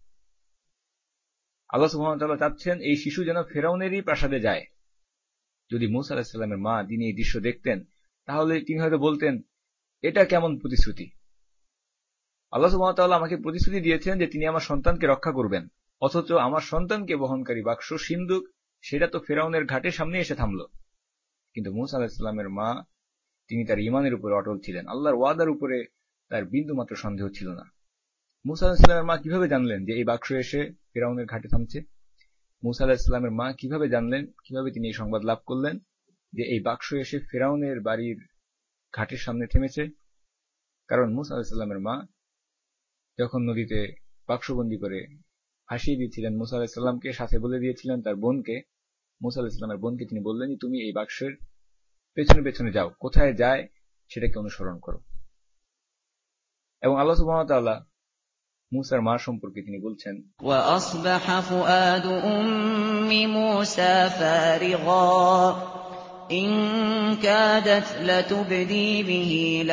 আল্লাহ সুবহানাহু ওয়া তাআলা চাচ্ছেন এই শিশু যেন ফেরাউনেরই প্রাসাদে যায়। যদি মূসা আলাইহিস সালামের মা তিনি এই দৃশ্য দেখতেন, তাহলে তিনি হয়তো বলতেন, এটা কেমন প্রতিশ্রুতি? আল্লাহ সুবহানাহু ওয়া তাআলা আমাকে প্রতিশ্রুতি দিয়েছেন যে তিনি আমার সন্তানকে রক্ষা করবেন, অথচ আমার সন্তানকে বহনকারী বাক্স, সিন্দুক, সেটা তো ফেরাউনের ঘাটের সামনে এসে থামল। কিন্তু মূসা আলাইহিস সালামের মা তিনি তার ঈমানের উপরে অটল ছিলেন, আল্লাহর ওয়াদার উপরে তার বিন্দু মাত্র সন্দেহ ছিল না। মূসা আলাইহিস সালামের মা কিভাবে জানলেন যে এই বাক্স এসে ফেরাউনের ঘাটে থামছে? মূসা আলাইহিস সালামের মা কিভাবে জানলেন, কিভাবে তিনি এই সংবাদ লাভ করলেন যে এই বাক্স এসে ফেরাউনের বাড়ির ঘাটের সামনে থেমেছে? কারণ মূসা আলাইহিস সালামের মা যখন নদীতে বাক্সবন্দি করে ভাসিয়ে দিয়েছিলেন মূসা আলাইহিস সালামকে, সাথে বলে দিয়েছিলেন তার বোনকে, মূসা আলাইহিস সালামের বোনকে তিনি বললেন, তুমি এই বাক্সের পেছনে পেছনে যাও, কোথায় যায় সেটাকে অনুসরণ করো। এবং আল্লাহ সুবহানাহু ওয়া তাআলা মূসার মা সম্পর্কে তিনি বলছেন, وأصبح فؤاد أم موسى فارغا إن كادت لتبدي به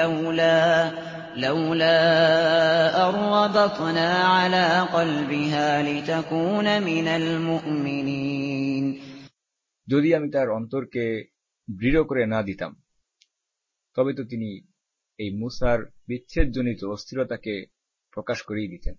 لولا أن ربطنا على قلبها لتكون من المؤمنين। যদি আমি তার অন্তরকে দৃঢ় করে না দিতাম, তবে তো তিনি এই মূসার বিচ্ছেদজনিত অস্থিরতাকে প্রকাশ করেই দিতেন।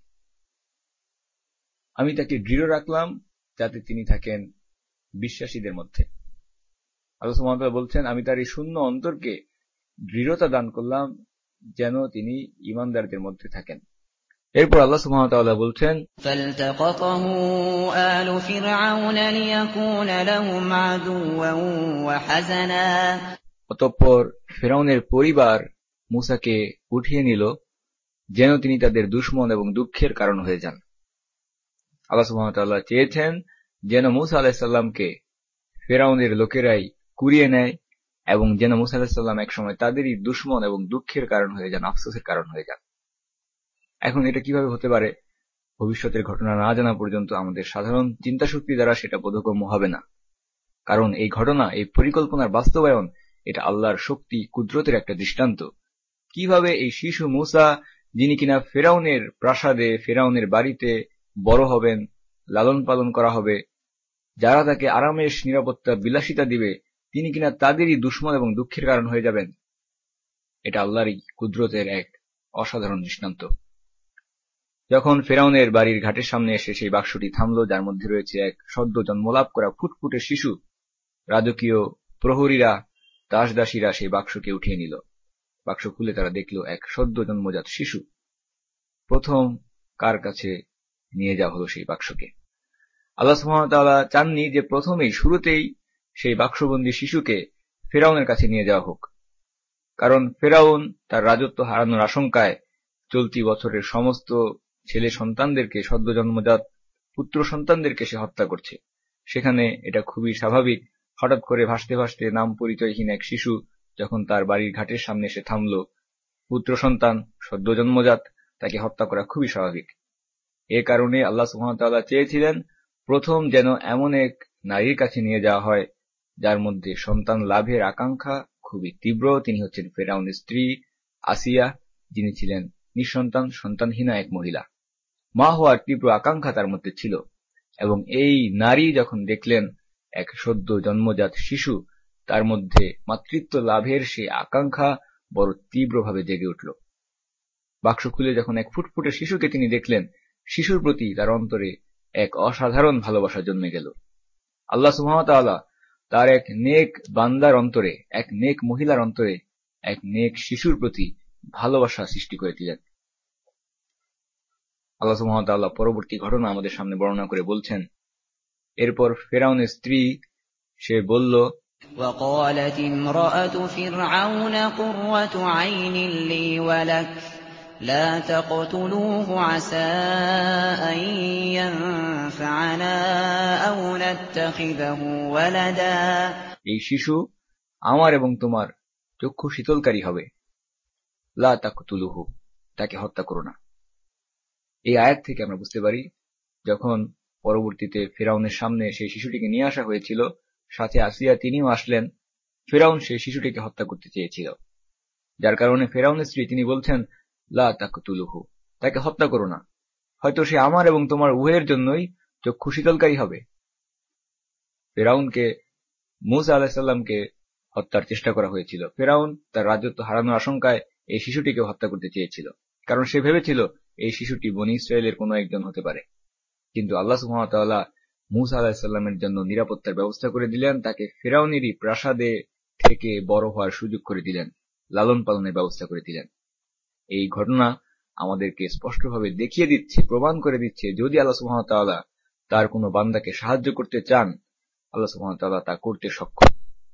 আমি তাকে দৃঢ় রাখলাম যাতে তিনি থাকেন বিশ্বাসীদের মধ্যে। আল্লাহ সুবহানাহু ওয়া তাআলা বলছেন, আমি তার এই শূন্য অন্তরকে দৃঢ়তা দান করলাম যেন তিনি ঈমানদারদের মধ্যে থাকেন। এরপর আল্লাহ সুবহানাহু ওয়া তাআলা বলছেন, فالتقطه آل فرعون ليكون لهم عدوا وحزنا। অতঃপর ফিরআউনের পরিবার মূসাকে উঠিয়ে নিল যেন তিনি তাদের দুশমন এবং দুঃখের কারণ হয়ে যান। আল্লাহ সুবহানাহু ওয়া তাআলা চেয়েছেন যেন মূসা আলাইহিস সালামকে ফিরআউনের লোকেরাই কুড়িয়ে নেয় এবং যেন মূসা আলাইহিস সালাম একসময় তাদেরই দুশমন এবং দুঃখের কারণ হয়ে যান, আফসোসের কারণ হয়ে যান। এখন এটা কিভাবে হতে পারে? ভবিষ্যতের ঘটনা না জানা পর্যন্ত আমাদের সাধারণ চিন্তাশক্তি দ্বারা সেটা বোধগম্য হবে না, কারণ এই ঘটনা, এই পরিকল্পনার বাস্তবায়ন, এটা আল্লাহর শক্তি, কুদরতের একটা দৃষ্টান্ত। কিভাবে এই শিশু মূসা যিনি কিনা ফেরাউনের প্রাসাদে, ফেরাউনের বাড়িতে বড় হবেন, লালন পালন করা হবে, যারা তাকে আরামেশ, নিরাপত্তা, বিলাসিতা দিবে, তিনি কিনা তাদেরই দুশমন এবং দুঃখের কারণ হয়ে যাবেন। এটা আল্লাহরই কুদরতের এক অসাধারণ দৃষ্টান্ত। যখন ফেরাউনের বাড়ির ঘাটের সামনে এসে সেই বাক্সটি থামল, যার মধ্যে রয়েছে এক সদ্য জন্মলাভ করা ফুটফুটে শিশু, রাজকীয় প্রহরীরা, দাসদাসীরা সেই বাক্সকে উঠিয়ে নিল। বাক্স খুলে তারা দেখল এক সদ্য জন্মজাত শিশু। প্রথম কার কাছে নিয়ে যাওয়া হলো সেই বাক্সকে? আল্লাহ সুবহানাহু ওয়া তাআলা চাননি যে প্রথমেই, শুরুতেই সেই বাক্সবন্দী শিশুকে ফেরাউনের কাছে নিয়ে যাওয়া হোক, কারণ ফেরাউন তার রাজত্ব হারানোর আশঙ্কায় চলতি বছরের সমস্ত ছেলে সন্তানদেরকে, সদ্য জন্মজাত পুত্র সন্তানদেরকে সে হত্যা করছে। সেখানে এটা খুবই স্বাভাবিক, হঠাৎ করে ভাসতে ভাসতে নাম পরিচয়হীন এক শিশু যখন তার বাড়ির ঘাটের সামনে এসে থামল, পুত্র সন্তান, সদ্য জন্মজাত, তাকে হত্যা করা খুবই স্বাভাবিক। এ কারণে আল্লাহ সুবহানাহু ওয়া তাআলা চেয়েছিলেন প্রথম যেন এমন এক নারীর কাছে নিয়ে যাওয়া হয় যার মধ্যে সন্তান লাভের আকাঙ্ক্ষা খুবই তীব্র। তিনি হচ্ছেন ফেরাউনের স্ত্রী আসিয়া, যিনি ছিলেন নিঃসন্তান, সন্তানহীনা এক মহিলা। মা হওয়ার তীব্র আকাঙ্ক্ষা তার মধ্যে ছিল, এবং এই নারী যখন দেখলেন এক সদ্য জন্মজাত শিশু, তার মধ্যে মাতৃত্ব লাভের সেই আকাঙ্ক্ষা বড় তীব্রভাবে জেগে উঠল। বাক্স খুলে যখন এক ফুটফুটে শিশুকে তিনি দেখলেন, শিশুর প্রতি তার অন্তরে এক অসাধারণ ভালোবাসা জন্মে গেল। আল্লাহ সুবহানাহু ওয়া তাআলা তার এক নেক বান্দার অন্তরে, এক নেক মহিলার অন্তরে এক নেক শিশুর প্রতি ভালোবাসা সৃষ্টি করে দিলেন। আল্লাহ সুবহানাহু ওয়া তাআলা পরবর্তী ঘটনা আমাদের সামনে বর্ণনা করে বলছেন, এরপর ফেরাউনের স্ত্রী সে বলল, وقالت امرأة فرعون قرة عين لي ولك لا تقتلوه عسى أن ينفعنا أو نتخذه ولدا। এই শিশু আমার এবং তোমার চক্ষু শীতলকারী হবে। লা তাকতুলুহু, তাকে হত্যা করো না। এই আয়াত থেকে আমরা বুঝতে পারি, যখন পরবর্তীতে ফেরাউনের সামনে সেই শিশুটিকে নিয়ে আসা হয়েছিল, সাথে আসিয়া তিনিও আসলেন, ফেরাউন সেই শিশুটিকে হত্যা করতে চেয়েছিল, যার কারণে ফেরাউনের স্ত্রী তিনি বলছেন লা তাকতুলুহু, তাকে হত্যা করো না, হয়তো সে আমার এবং তোমার উভয়ের জন্যই চক্ষু শীতলকারী হবে। ফেরাউনকে, মূসা আলাইহিস সালামকে হত্যার চেষ্টা করা হয়েছিল। ফেরাউন তার রাজত্ব হারানোর আশঙ্কায় এই শিশুটিকে হত্যা করতে চেয়েছিল, কারণ সে ভেবেছিল এই শিশুটি বনী ইসরায়েলের কোনো একজন হতে পারে। কিন্তু আল্লাহ সুবহানাহু ওয়া তাআলা মূসা আলাইহিস সালামের জন্য নিরাপত্তার ব্যবস্থা করে দিলেন, তাকে ফেরাউনেরই প্রাসাদে থেকে বড় হওয়ার সুযোগ করে দিলেন, লালন পালনের ব্যবস্থা করে দিলেন। এই ঘটনা আমাদেরকে স্পষ্টভাবে দেখিয়ে দিচ্ছে, প্রমাণ করে দিচ্ছে, যদি আল্লাহ সুবহানাহু ওয়া তাআলা তার কোনো বান্দাকে সাহায্য করতে চান, আল্লাহ সুবহানাহু ওয়া তাআলা তা করতে সক্ষম।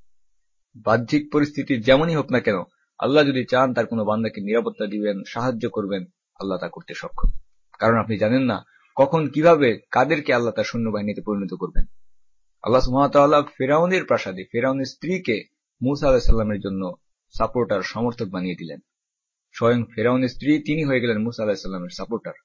বাহ্যিক পরিস্থিতি যেমনই হোক না কেন, আল্লাহ যদি চান তার কোনো বান্দাকে নিরাপত্তা দিবেন, সাহায্য করবেন, আল্লাহ তা করতে সক্ষম। কারণ আপনি জানেন না কখন কিভাবে কাদেরকে আল্লাহ তার সৈন্যবাহিনীতে পরিণত করবেন। আল্লাহ সুবহানাহু ওয়া তাআলা ফেরাউনের প্রাসাদে ফেরাউনের স্ত্রীকে মূসা আলাইহিস সালামের জন্য সাপোর্টার, সমর্থক বানিয়ে দিলেন। স্বয়ং ফেরাউনের স্ত্রী তিনি হয়ে গেলেন মূসা আলাইহিস সালামের সাপোর্টার।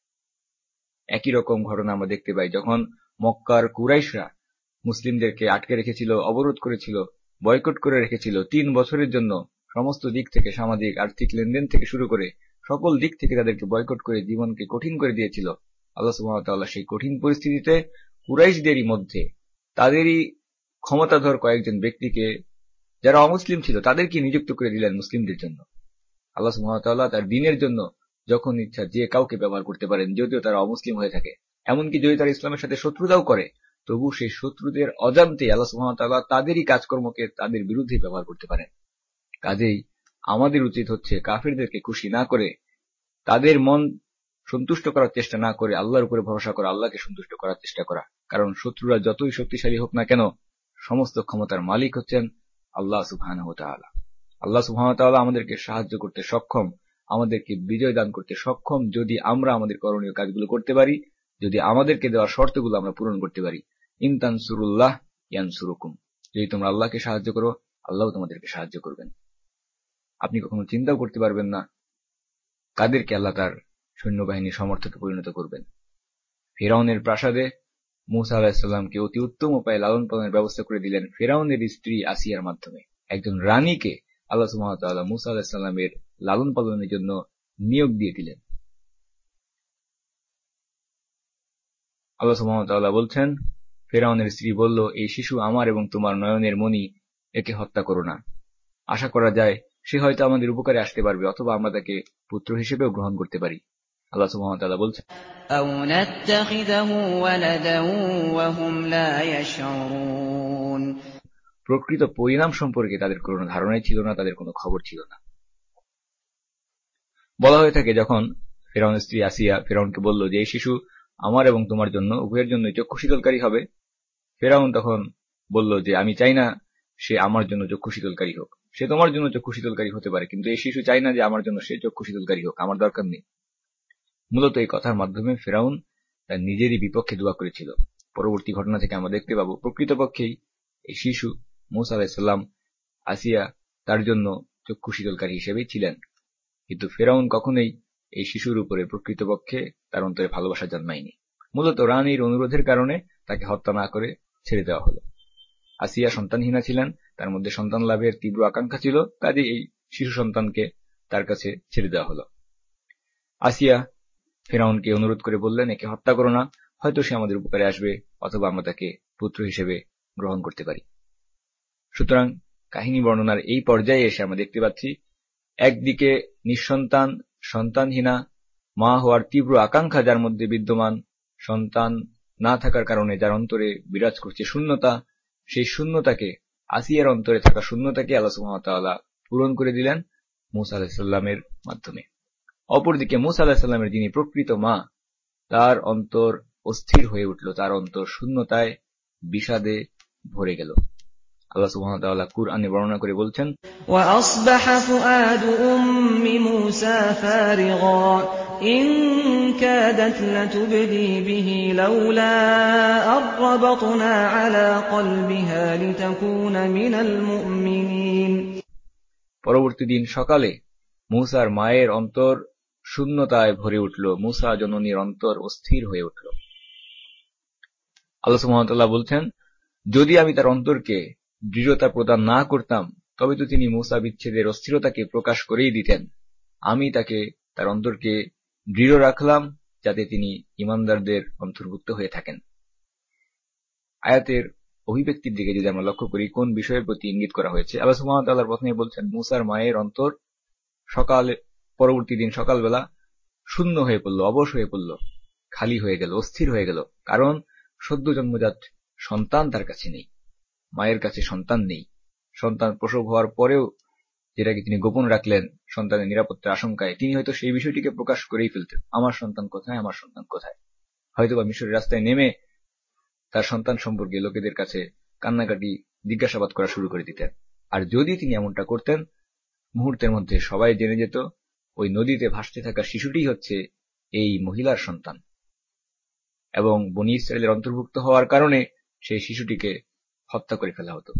একই রকম ঘটনা আমরা দেখতে পাই যখন মক্কার কুরাইশরা মুসলিমদেরকে আটকে রেখেছিল, অবরোধ করেছিল, বয়কট করে রেখেছিল 3 বছরের জন্য। সমস্ত দিক থেকে, সামাজিক আর্থিক লেনদেন থেকে শুরু করে সকল দিক থেকে তাদেরকে বয়কট করে জীবনকে কঠিন করে দিয়েছিল। আল্লাহ সুবহানাহু ওয়া তাআলা সেই কঠিন পরিস্থিতিতে কুরাইশদেরই মধ্যে তাদেরই ক্ষমতাধর কয়েকজন ব্যক্তিকে, যারা অমুসলিম ছিল, তাদেরকে নিযুক্ত করে দিলেন মুসলিমদের জন্য। আল্লাহ সুবহানাহু ওয়া তাআলা তার দ্বীনের জন্য যখন ইচ্ছা যে কাউকে ব্যবহার করতে পারেন, যদিও তারা অমুসলিম হয়ে থাকে, এমনকি যদি তারা ইসলামের সাথে শত্রুতাও করে, তবু সেই শত্রুদের অজান্তে আল্লাহ সুবহানাহু ওয়া তাআলা তাদেরই কাজকর্মকে তাদের বিরুদ্ধে ব্যবহার করতে পারেন। কাজেই আমাদের উচিত হচ্ছে কাফিরদেরকে খুশি না করে, তাদের মন সন্তুষ্ট করার চেষ্টা না করে আল্লাহর উপরে ভরসা করা, আল্লাহকে সন্তুষ্ট করার চেষ্টা করা। কারণ শত্রুরা যতই শক্তিশালী হোক না কেন, সমস্ত ক্ষমতার মালিক হচ্ছেন আল্লাহ সুবহানাহু ওয়া তাআলা। আল্লাহ সুবহানাহু ওয়া তাআলা আমাদেরকে সাহায্য করতে সক্ষম, আমাদেরকে বিজয় দান করতে সক্ষম, যদি আমরা আমাদের করণীয় কাজগুলো করতে পারি, যদি আমাদেরকে দেওয়া শর্তগুলো আমরা পূরণ করতে পারি। ইন তানসুরুল্লাহ ইয়ানসুরুকুম, যদি তোমরা আল্লাহকে সাহায্য করো, আল্লাহ তোমাদেরকে সাহায্য করবেন। আপনি কখনো চিন্তাও করতে পারবেন না কাদেরকে আল্লাহ তার সৈন্যবাহিনীর সমর্থকে পরিণত করবেন। ফেরাউনের প্রাসাদে মূসা আলাইহিস সালামকে অতি উত্তম উপায়ে লালন পালনের ব্যবস্থা করে দিলেন ফেরাউনের স্ত্রী আসিয়ার মাধ্যমে। একজন রানীকে আল্লাহ সুবহানাহু ওয়া তাআলা মূসা আলাইহিস সালামের লালন পালনের জন্য নিয়োগ দিয়ে দিলেন। আল্লাহ সুবহানাহু ওয়া তাআলা বলছেন, ফিরআউনের স্ত্রী বলল, এই শিশু আমার এবং তোমার নয়নের মণি, একে হত্যা করো না। আশা করা যায় সে হয়তো আমাদের উপকারে আসতে পারবে, অথবা আমরা তাকে পুত্র হিসেবেও গ্রহণ করতে পারি। আল্লাহ সুবহানাহু ওয়া তাআলা বলছেন, أَوْ نَتَّخِذَهُ وَلَدًا وَهُمْ لَا يَشْعُرُونَ। প্রকৃত পরিণাম সম্পর্কে তাদের কোনো ধারণাই ছিল না, তাদের কোনো খবর ছিল না। বলা হয়ে থাকে, যখন ফিরআউনের স্ত্রী আসিয়া ফিরআউনকে বলল যে এই শিশু আমার এবং তোমার জন্য উভয়ের জন্য চক্ষু শীতলকারী হবে, ফিরআউন তখন বলল যে আমি চাই না সে আমার জন্য চক্ষু শীতলকারী হোক। সে তোমার জন্য চক্ষু শীতলকারী হতে পারে, কিন্তু এই শিশু চাই না যে আমার জন্য সে চক্ষু শীতলকারী হোক, আমার দরকার নেই। মূলত এই কথার মাধ্যমে ফিরআউন তার নিজেরই বিপক্ষে দোয়া করেছিল। পরবর্তী ঘটনা থেকে আমরা দেখতে পাবো, প্রকৃতপক্ষেই এই শিশু মূসা আলাইহিস সালাম আসিয়া তার জন্য চক্ষু শীতলকারী হিসেবেই ছিলেন, কিন্তু ফিরআউন কখনোই এই শিশুর উপরে প্রকৃতপক্ষে তার অন্তরে ভালোবাসা জন্মায়নি। মূলত রানীর অনুরোধের কারণে তাকে হত্যা না করে ছেড়ে দেওয়া হলো। আসিয়া সন্তানহীনা ছিলেন, তার মধ্যে সন্তান লাভের তীব্র আকাঙ্ক্ষা ছিল, কাজে এই শিশু সন্তানকে তার কাছে ছেড়ে দেওয়া হলো। আসিয়া ফিরআউনকে অনুরোধ করে বললেন, একে হত্যা করো না, হয়তো সে আমাদের উপকারে আসবে, অথবা আমরা তাকে পুত্র হিসেবে গ্রহণ করতে পারি। সুতরাং কাহিনী বর্ণনার এই পর্যায়ে এসে আমরা দেখতে পাচ্ছি, একদিকে নিঃসন্তান সন্তানহীনা মা হওয়ার তীব্র আকাঙ্ক্ষা যার মধ্যে বিদ্যমান, সন্তান না থাকার কারণে যার অন্তরে বিরাজ করছে শূন্যতা, সেই শূন্যতাকে, আসিয়ার অন্তরে থাকা শূন্যতাকে আল্লাহ সুবহানাহু ওয়া তাআলা পূরণ করে দিলেন মূসা আলাইহিস সালামের মাধ্যমে। অপরদিকে মূসা আলাইহিস সালামের যিনি প্রকৃত মা, তার অন্তর অস্থির হয়ে উঠল, তার অন্তর শূন্যতায় বিষাদে ভরে গেল। আল্লাহ সুবহানাহু ওয়া তাআলা কুরআনে বর্ণনা করে বলছেন, وَأَصْبَحَ فُؤَادُ أُمِّ مُوسَىٰ فَارِغًا إِن كَادَتْ لَتُبْدِي بِهِ لَوْلَا أَن رَّبَطْنَا عَلَىٰ قَلْبِهَا لِتَكُونَ مِنَ الْمُؤْمِنِينَ। পরবর্তী দিন সকালে মূসার মায়ের অন্তর শূন্যতায় ভরে উঠল, মূসা জননীর অন্তর অস্থির হয়ে উঠল। আল্লাহ সুবহানাহু ওয়া তাআলা বলছেন, যদি আমি তার অন্তরকে দৃঢ়তা প্রদান না করতাম, তবে তো তিনি মূসা বিচ্ছেদের অস্থিরতাকে প্রকাশ করেই দিতেন। আমি তাকে, তার অন্তরকে দৃঢ় রাখলাম, যাতে তিনি ঈমানদারদের অন্তর্ভুক্ত হয়ে থাকেন। আয়াতের অভিব্যক্তির দিকে যদি আমরা লক্ষ্য করি, কোন বিষয়ের প্রতি ইঙ্গিত করা হয়েছে, আল্লাহ সুবহানাহু ওয়া তাআলা প্রথমে বলছেন, মূসার মায়ের অন্তর পরবর্তী দিন সকালবেলা শূন্য হয়ে পড়ল, অবশ হয়ে পড়ল, খালি হয়ে গেল, অস্থির হয়ে গেল। কারণ সদ্য জন্মজাত সন্তান তার কাছে নেই, মায়ের কাছে সন্তান নেই। সন্তান প্রসব হওয়ার পরেও যেটাকে তিনি গোপন রাখলেন সন্তানের নিরাপত্তার আশঙ্কায়, তিনি হয়তো সেই বিষয়টিকে প্রকাশ করেই ফেলতেন, আমার সন্তান কোথায়, আমার সন্তান কোথায়। হয়তোবা মিশরের রাস্তায় নেমে তার সন্তান সম্পর্কে লোকেদের কাছে কান্নাকাটি, জিজ্ঞাসাবাদ করা শুরু করে দিতেন। আর যদি তিনি এমনটা করতেন, মুহূর্তের মধ্যে সবাই জেনে যেত ওই নদীতে ভাসতে থাকা শিশুটি হচ্ছে এই মহিলার সন্তান, এবং বনী ইসরায়েলের অন্তর্ভুক্ত হওয়ার কারণে সেই শিশুটিকে হত্যা করে ফেলা হতো।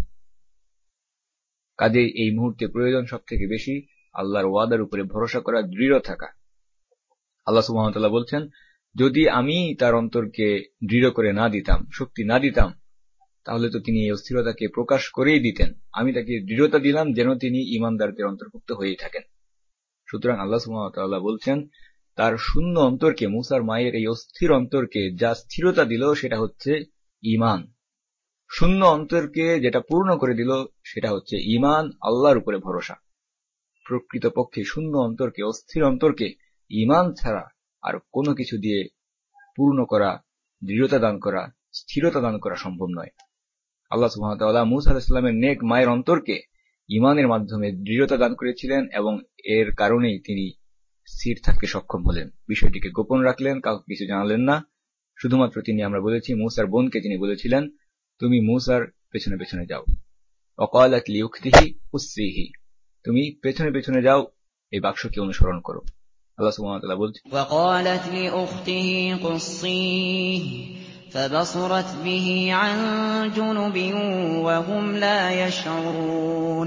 কাজেই এই মুহূর্তে প্রয়োজন সব থেকে বেশি আল্লাহর ওয়াদার উপরে ভরসা করা, দৃঢ় থাকা। আল্লাহ সুবহানাহু ওয়া তাআলা বলছেন, যদি আমি তার অন্তরকে দৃঢ় করে না দিতাম, শক্তি না দিতাম, তাহলে তো তিনি এই অস্থিরতাকে প্রকাশ করেই দিতেন। আমি তাকে দৃঢ়তা দিলাম যেন তিনি ঈমানদারদের অন্তর্ভুক্ত হয়েই থাকেন। সুতরাং আল্লাহ সুবহানাহু ওয়া তাআলা বলছেন, তার শূন্য অন্তরকে, মূসার মায়ের এই অস্থির অন্তরকে যা স্থিরতা দিল সেটা হচ্ছে ঈমান। শূন্য অন্তরকে যেটা পূর্ণ করে দিল সেটা হচ্ছে ঈমান, আল্লাহর উপরে ভরসা। প্রকৃতপক্ষে শূন্য অন্তরকে, অস্থির অন্তরকে ঈমান ছাড়া আর কোনো কিছু দিয়ে পূর্ণ করা, দৃঢ়তা দান করা, স্থিরতা দান করা সম্ভব নয়। আল্লাহ সুবহানাহু ওয়া তাআলা মূসা আলাইহিস সালামের নেক মায়ের অন্তরকে ঈমানের মাধ্যমে দৃঢ়তা দান করেছিলেন, এবং এর কারণেই তিনি স্থির থাকতে সক্ষম হলেন। বিষয়টিকে গোপন রাখলেন, কাউকে কিছু জানালেন না। শুধুমাত্র তিনি, আমরা বলেছি, মূসার বোনকে তিনি বলেছিলেন, তুমি মূসার পেছনে পেছনে যাও। ওয়াকালাত লিউখতিহি উসরিহি, তুমি পেছনে পেছনে যাও, এই বাক্সকে অনুসরণ করো। আল্লাহ সুবহানাহু ওয়া তাআলা বলছেন, وقالت لأخته قصيه فبصرت به عن جنب وهم لا يشعرون।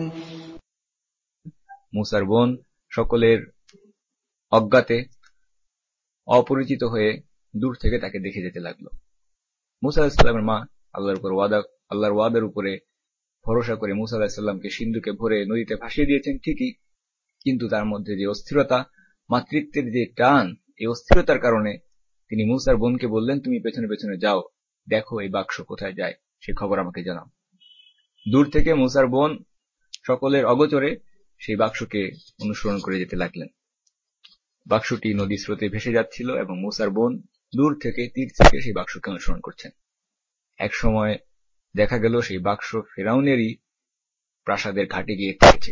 মূসার বোন সকলের অজ্ঞাতে, অপরিচিত হয়ে দূর থেকে তাকে দেখে যেতে লাগলো। মূসা আলাইহিস সালামের মা আল্লাহর ওয়াদার উপরে ভরসা করে মূসা আলাইহিস সালামকে সিন্ধুকে ভরে নদীতে ভাসিয়ে দিয়েছেন ঠিকই, কিন্তু তার মধ্যে যে অস্থিরতা, মাতৃত্বের যে টান, এই অস্থিরতার কারণে তিনি মুসার বোনকে বললেন, তুমি পেছনে পেছনে যাও, দেখো এই বাক্স কোথায় যায়, সে খবর আমাকে জানাও। দূর থেকে মুসার বোন সকলের অগোচরে সেই বাক্সকে অনুসরণ করে যেতে লাগলেন। বাক্সটি নদী স্রোতে ভেসে যাচ্ছিল এবং মুসার বোন দূর থেকে তীর থেকে সেই বাক্সকে অনুসরণ করছেন। এক সময় দেখা গেল সেই বাক্স ফেরাউনেরই প্রাসাদের ঘাটে গিয়ে পড়েছে।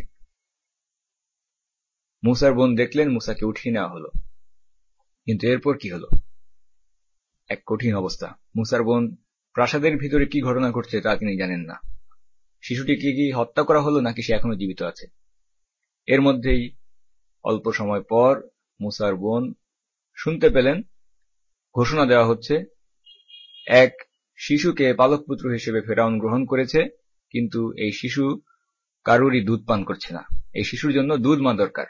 মুসার বোন দেখলেন, মুসাকে উঠিয়ে নেওয়া হলো। কিন্তু এরপর কি হলো? এক কঠিন অবস্থা। মুসার বোন প্রাসাদের ভিতরে কি ঘটনা ঘটছে তা তিনি জানেন না। শিশুটিকে কি হত্যা করা হলো নাকি সে এখনো জীবিত আছে? এর মধ্যেই অল্প সময় পর মুসার বোন শুনতে পেলেন ঘোষণা দেওয়া হচ্ছে, এক শিশুকে পালক পুত্র হিসেবে ফেরাউন গ্রহণ করেছে, কিন্তু এই শিশু কারুরই দুধ পান করছে না। এই শিশুর জন্য দুধ মা দরকার।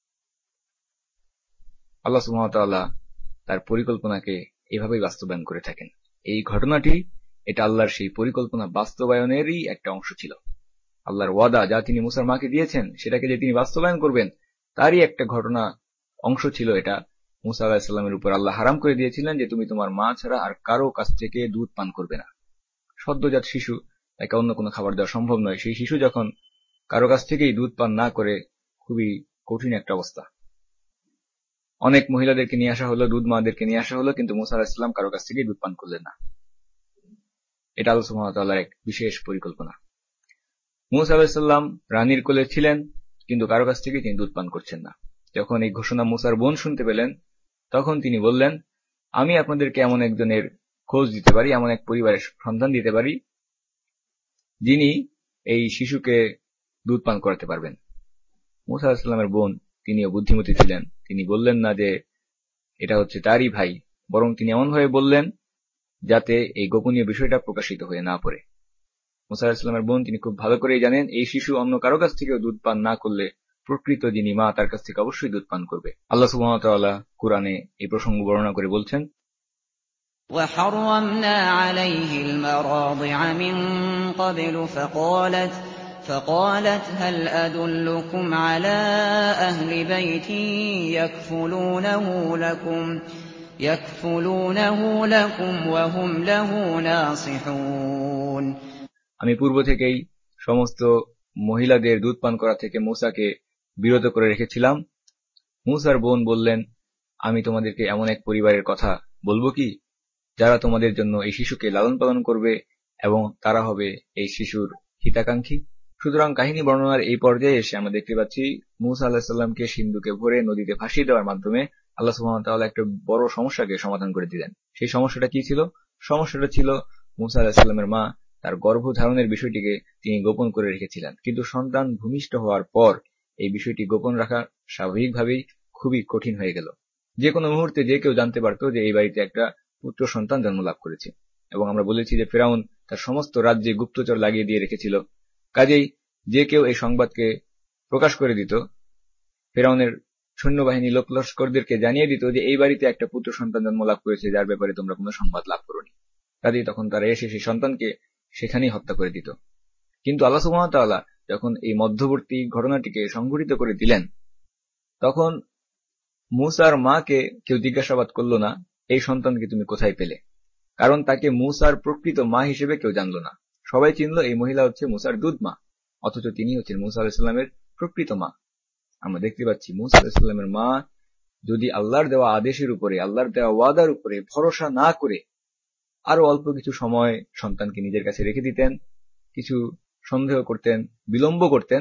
আল্লাহ সুবহানাহু ওয়া তাআলা তার পরিকল্পনাকে এভাবেই বাস্তবায়ন করে থাকেন। এই ঘটনাটি এটা আল্লাহর সেই পরিকল্পনা বাস্তবায়নেরই একটা অংশ ছিল। আল্লাহর ওয়াদা যা তিনি মুসার মাকে দিয়েছেন সেটাকে যে তিনি বাস্তবায়ন করবেন তারই একটা ঘটনা অংশ ছিল এটা। মুসা আলাইহিস সালামের উপর আল্লাহ হারাম করে দিয়েছিলেন যে তুমি তোমার মা ছাড়া আর কারো কাছ থেকে দুধ পান করবে না। সদ্যজাত শিশু, তাকে অন্য কোনো খাবার দেওয়া সম্ভব নয়। সেই শিশু যখন কারো কাছ থেকেই দুধ পান না করে, খুবই কঠিন একটা অবস্থা। অনেক মহিলাদেরকে নিয়ে আসা হলো, দুধ মাদেরকে নিয়ে আসা হলো, কিন্তু মুসা আলাইহিস সালাম কারো কাছ থেকেই দুধ পান করলেন না। এটা আল্লাহ সুবহানাহু ওয়া তাআলার এক বিশেষ পরিকল্পনা। মুসা আলাইহিস সালাম রানীর কোলে ছিলেন, কিন্তু কারো কাছ থেকে তিনি দুধ পান করছেন না। যখন এই ঘোষণা মুসার বোন শুনতে পেলেন, তখন তিনি বললেন, আমি আপনাদেরকে এমন একজনের খোঁজ দিতে পারি, এমন এক পরিবারের সন্ধান দিতে পারি যিনি এই শিশুকে দুধ পান করাতে পারবেন। মুসা আলাইহিস সালামের বোন, তিনিও বুদ্ধিমতী ছিলেন। তিনি বললেন না যে এটা হচ্ছে তারই ভাই, বরং তিনি এমনভাবে বললেন যাতে এই গোপনীয় বিষয়টা প্রকাশিত হয়ে না পড়ে। মুসা আলাইহিস সালামের বোন তিনি খুব ভালো করেই জানেন এই শিশু অন্য কারো কাছ থেকেও দুধ পান না করলে প্রকৃত যিনি মা তার কাছ থেকে অবশ্যই দুধ পান করবে। আল্লাহ সুবহানাহু ওয়া তাআলা কুরআনে এই প্রসঙ্গ বর্ণনা করে বলছেন, وَحَرَّمْنَا عَلَيْهِ الْمَرَاضِعَ مِن قَبْلُ فَقَالَتْ هَلْ أَدُلُّكُمْ عَلَىٰ أَهْلِ بَيْتٍ يَكْفُلُونَهُ لَكُمْ وَهُمْ لَهُ نَاصِحُونَ। আমি পূর্ব থেকেই সমস্ত মহিলাদের দুধ পান করা থেকে মুসাকে বিরত করে রেখেছিলাম। মুসার বোন বললেন, আমি তোমাদেরকে এমন এক পরিবারের কথা বলবো কি যারা তোমাদের জন্য এই শিশুকে লালন পালন করবে এবং তারা হবে এই শিশুর হিতাকাঙ্ক্ষী। সুতরাং কাহিনী বর্ণনার এই পর্যায়ে এসে আমরা দেখতে পাচ্ছি মুসা আলাইহিস সালামকে সিন্ধুকে ভরে নদীতে ভাসিয়ে দেওয়ার মাধ্যমে আল্লাহ সুবহানাহু ওয়া তাআলা একটা বড় সমস্যাকে সমাধান করে দিলেন। সেই সমস্যাটা কি ছিল? সমস্যাটা ছিল মুসা আলাইহিস সালামের মা তার গর্ভধারণের বিষয়টিকে তিনি গোপন করে রেখেছিলেন, কিন্তু সন্তান ভূমিষ্ঠ হওয়ার পর এই বিষয়টি গোপন রাখা স্বাভাবিকভাবেই খুবই কঠিন হয়ে গেল। যে কোনো মুহূর্তে যে কেউ জানতে পারত যে এই বাড়িতে একটা পুত্র সন্তান জন্ম লাভ করেছে। এবং আমরা বলেছি যে ফেরাউন তার সমস্ত রাজ্যে গুপ্তচর লাগিয়ে দিয়ে রেখেছিল। কাজেই যে কেউ এই সংবাদকে প্রকাশ করে দিত, ফেরাউনের সৈন্যবাহিনী লোক লস্করদেরকে জানিয়ে দিত যে এই বাড়িতে একটা পুত্র সন্তান জন্ম লাভ করেছে যার ব্যাপারে তোমরা কোনো সংবাদ লাভ করোনি। কাজেই তখন তারা এসে সেই সন্তানকে সেখানেই হত্যা করে দিত। কিন্তু আল্লাহ সুবহানাহু ওয়া তাআলা যখন এই মধ্যবর্তী ঘটনাটিকে সংঘটিত করে দিলেন, তখন মুসার মাকে কেউ জিজ্ঞাসাবাদ করল না এই সন্তানকে তুমি কোথায় পেলে, কারণ তাকে মুসার প্রকৃত মা হিসেবে কেউ জানল না। সবাই চিনল এই মহিলা হচ্ছে মুসার দুধ মা, অথচ তিনি হচ্ছেন মুসা আলাইহিস সালামের প্রকৃত মা। আমরা দেখতে পাচ্ছি মুসা আলাইহিস সালামের মা যদি আল্লাহর দেওয়া আদেশের উপরে, আল্লাহর দেওয়া ওয়াদার উপরে ভরসা না করে আরো অল্প কিছু সময় সন্তানকে নিজের কাছে রেখে দিতেন, কিছু সন্দেহ করতেন, বিলম্ব করতেন,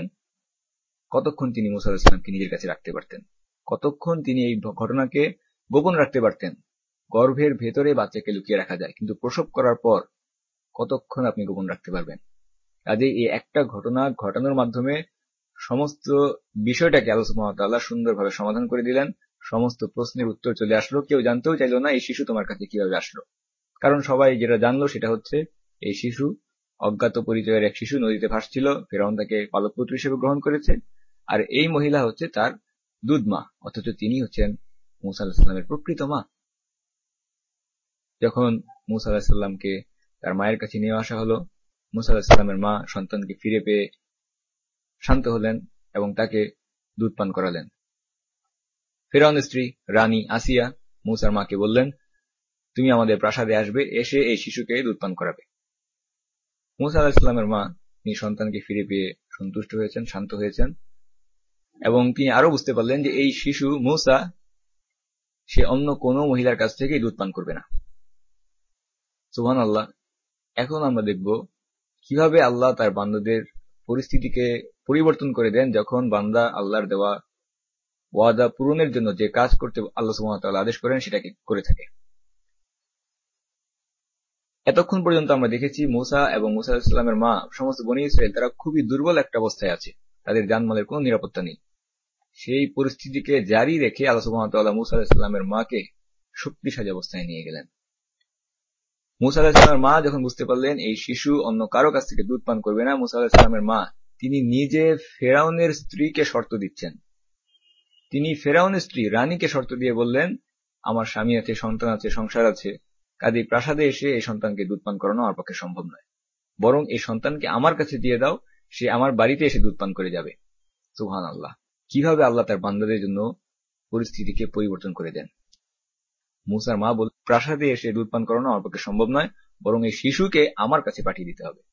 কতক্ষণ তিনি মুসা আলাইহিস সালামকে নিজের কাছে রাখতে পারতেন, কতক্ষণ তিনি এই ঘটনাকে গোপন রাখতে পারতেন। গর্ভের ভেতরে বাচ্চাকে লুকিয়ে রাখা যায়, কিন্তু প্রসব করার পর কতক্ষণ আপনি গোপন রাখতে পারবেন? কাজেই এই একটা ঘটনা ঘটানোর মাধ্যমে সমস্ত বিষয়টাকে আল্লাহ সুবহানাহু ওয়া তাআলা সুন্দরভাবে সমাধান করে দিলেন। সমস্ত প্রশ্নের উত্তর চলে আসলো। কেউ জানতেও চাইল না এই শিশু তোমার কাছে কিভাবে আসলো, কারণ সবাই যেটা জানলো সেটা হচ্ছে এই শিশু অজ্ঞাত পরিচয়ের এক শিশু নদীতে ভাসছিল, ফেরাউন তাকে পালক পুত্র হিসেবে গ্রহণ করেছে, আর এই মহিলা হচ্ছে তার দুধ মা, অথচ তিনি হচ্ছেন মুসা আলাইহিস সালামের প্রকৃত মা। যখন মুসা আলাইহিস সালামকে তার মায়ের কাছে নিয়ে আসা হলো, মুসা আলাইহিস সালামের মা সন্তানকে ফিরে পেয়ে শান্ত হলেন এবং তাকে দুধ পান করালেন। ফেরাউনের স্ত্রী রানী আসিয়া মুসার মাকে বললেন, তুমি আমাদের প্রাসাদে আসবে, এসে এই শিশুকে দুধ পান করাবে। মূসা আলাইহিস সালামের মা তিনি সন্তানকে ফিরে পেয়ে সন্তুষ্ট হয়েছেন, শান্ত হয়েছেন, এবং তিনি আরো বুঝতে পারলেন যে এই শিশু মূসা সে অন্য কোনো মহিলার কাছ থেকে দুধ পান করবে না। সুবহানাল্লাহ। এখন আমরা দেখব কিভাবে আল্লাহ তার বান্দাদের পরিস্থিতিকে পরিবর্তন করে দেন যখন বান্দা আল্লাহর দেওয়া ওয়াদা পূরণের জন্য যে কাজ করতে আল্লাহ সুবহানাহু ওয়া তাআলা আদেশ করেন সেটাকে করে থাকে। এতক্ষণ পর্যন্ত আমরা দেখেছি মূসা এবং মূসা আলাইহিস সালামের মা সমস্ত বনী ইসরাইল তারা খুবই দুর্বল একটা অবস্থায় আছে, তাদের জানমালের কোনো নিরাপত্তা নেই। সেই পরিস্থিতিকে জারি রেখে আল্লাহ সুবহানাহু ওয়া তাআলা মূসা আলাইহিস সালামের মাকে শক্তিশালী অবস্থায় নিয়ে গেলেন। মূসা আলাইহিস সালামের মা যখন বুঝতে পারলেন এই শিশু অন্য কারো কাছ থেকে দুধ পান করবে না, মূসা আলাইহিস সালামের মা তিনি নিজে ফেরাউনের স্ত্রীকে শর্ত দিচ্ছেন। তিনি ফেরাউনের স্ত্রী রানীকে শর্ত দিয়ে বললেন, আমার স্বামী আছে, সন্তান আছে, সংসার আছে, কাজেই প্রাসাদে এসে এই সন্তানকে দুধ পান করানো আমার পক্ষে সম্ভব নয়, বরং এই সন্তানকে আমার কাছে দিয়ে দাও, সে আমার বাড়িতে এসে দুধ পান করে যাবে। সুবহানাল্লাহ। কিভাবে আল্লাহ তার বান্দাদের জন্য পরিস্থিতিকে পরিবর্তন করে দেন। মূসার মা বল, প্রাসাদে এসে দুধ পান করানো আমার পক্ষে সম্ভব নয়, বরং এই শিশুকে আমার কাছে পাঠিয়ে দিতে হবে।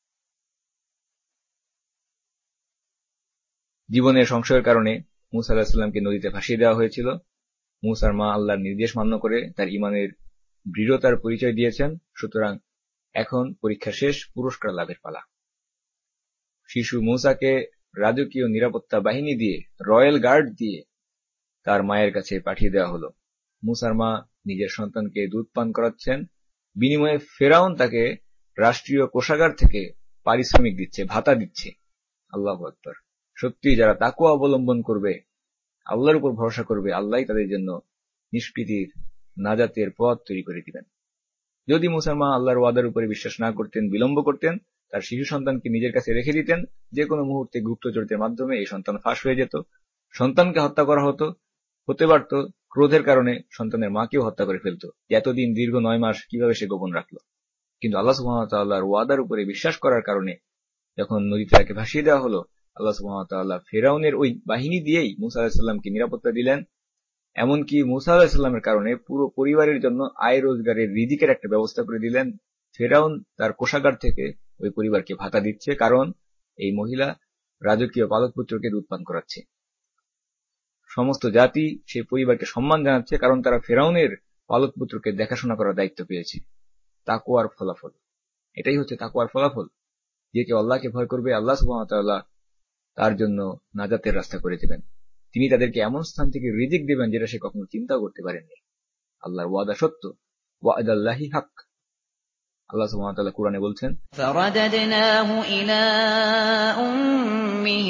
জীবনের সংশয়ের কারণে মূসা আলাইহিস সালামকে নদীতে ভাসিয়ে দেওয়া হয়েছিল। মূসার মা আল্লাহর নির্দেশ মান্য করে তার ঈমানের দৃঢ়তার পরিচয় দিয়েছেন। সুতরাং এখন পরীক্ষা শেষ, পুরস্কার লাভের পালা। শিশু মূসাকে রাজকীয় নিরাপত্তা বাহিনী দিয়ে, রয়্যাল গার্ড দিয়ে তার মায়ের কাছে পাঠিয়ে দেওয়া হলো। মূসার মা নিজের সন্তানকে দুধ পান করাচ্ছেন, বিনিময়ে ফেরাউন তাকে রাষ্ট্রীয় কোষাগার থেকে পারিশ্রমিক দিচ্ছে, ভাতা দিচ্ছে। আল্লাহু আকবার। সত্যি যারা তাকওয়া অবলম্বন করবে, আল্লাহর উপর ভরসা করবে, আল্লাহই তাদের জন্য নিষ্কৃতির, নাজাতের পথ তৈরি করে দিবেন। যদি মূসার মা আল্লাহর ওয়াদার উপরে বিশ্বাস না করতেন, বিলম্ব করতেন, তার শিশু সন্তানকে নিজের কাছে রেখে দিতেন, যে কোনো মুহূর্তে গুপ্তচরদের মাধ্যমে এই সন্তান ফাঁস হয়ে যেত, সন্তানকে হত্যা করা হতো, হতে পারত ক্রোধের কারণে সন্তানের মাকেও হত্যা করে ফেলত। এতদিন দীর্ঘ 9 মাস কিভাবে সে গোপন রাখল। কিন্তু আল্লাহ সুবহানাহু ওয়া তাআলার ওয়াদার উপরে বিশ্বাস করার কারণে যখন নদীতে তাকে ভাসিয়ে দেওয়া হলো, আল্লাহ সুবহানাহু ওয়া তাআলা ফেরাউনের ওই বাহিনী দিয়েই মূসা আলাইহিস সালামকে নিরাপত্তা দিলেন। এমনকি মূসা আলাইহিস সালামের কারণে পুরো পরিবারের জন্য আয় রোজগারের রিজিকের একটা ব্যবস্থা করে দিলেন। ফেরাউন তার কোষাগার থেকে ওই পরিবারকে ভাতা দিচ্ছে, কারণ এই মহিলা রাজকীয় পালক পুত্রকে দুধ পান করাচ্ছে। সমস্ত জাতি সেই পরিবারকে সম্মান জানাচ্ছে, কারণ তারা ফেরাউনের পালক পুত্রকে দেখাশোনা করার দায়িত্ব পেয়েছে। তাকওয়ার ফলাফল এটাই হচ্ছে, তাকওয়ার ফলাফল। যে কেউ আল্লাহকে ভয় করবে, আল্লাহ সুবহানাহু ওয়া তাআলা তার জন্য নাজাতের রাস্তা করে দেবেন। তিনি তাদেরকে এমন স্থান থেকে রিজিক দেবেন যেটা সে কখনো চিন্তাও করতে পারেননি। আল্লাহর ওয়াদা সত্য, ওয়াদাল্লাহি হক। আল্লাহ সুবহানাহু ওয়া তাআলা কুরআনে বলছেন, فرددناه إلى أمه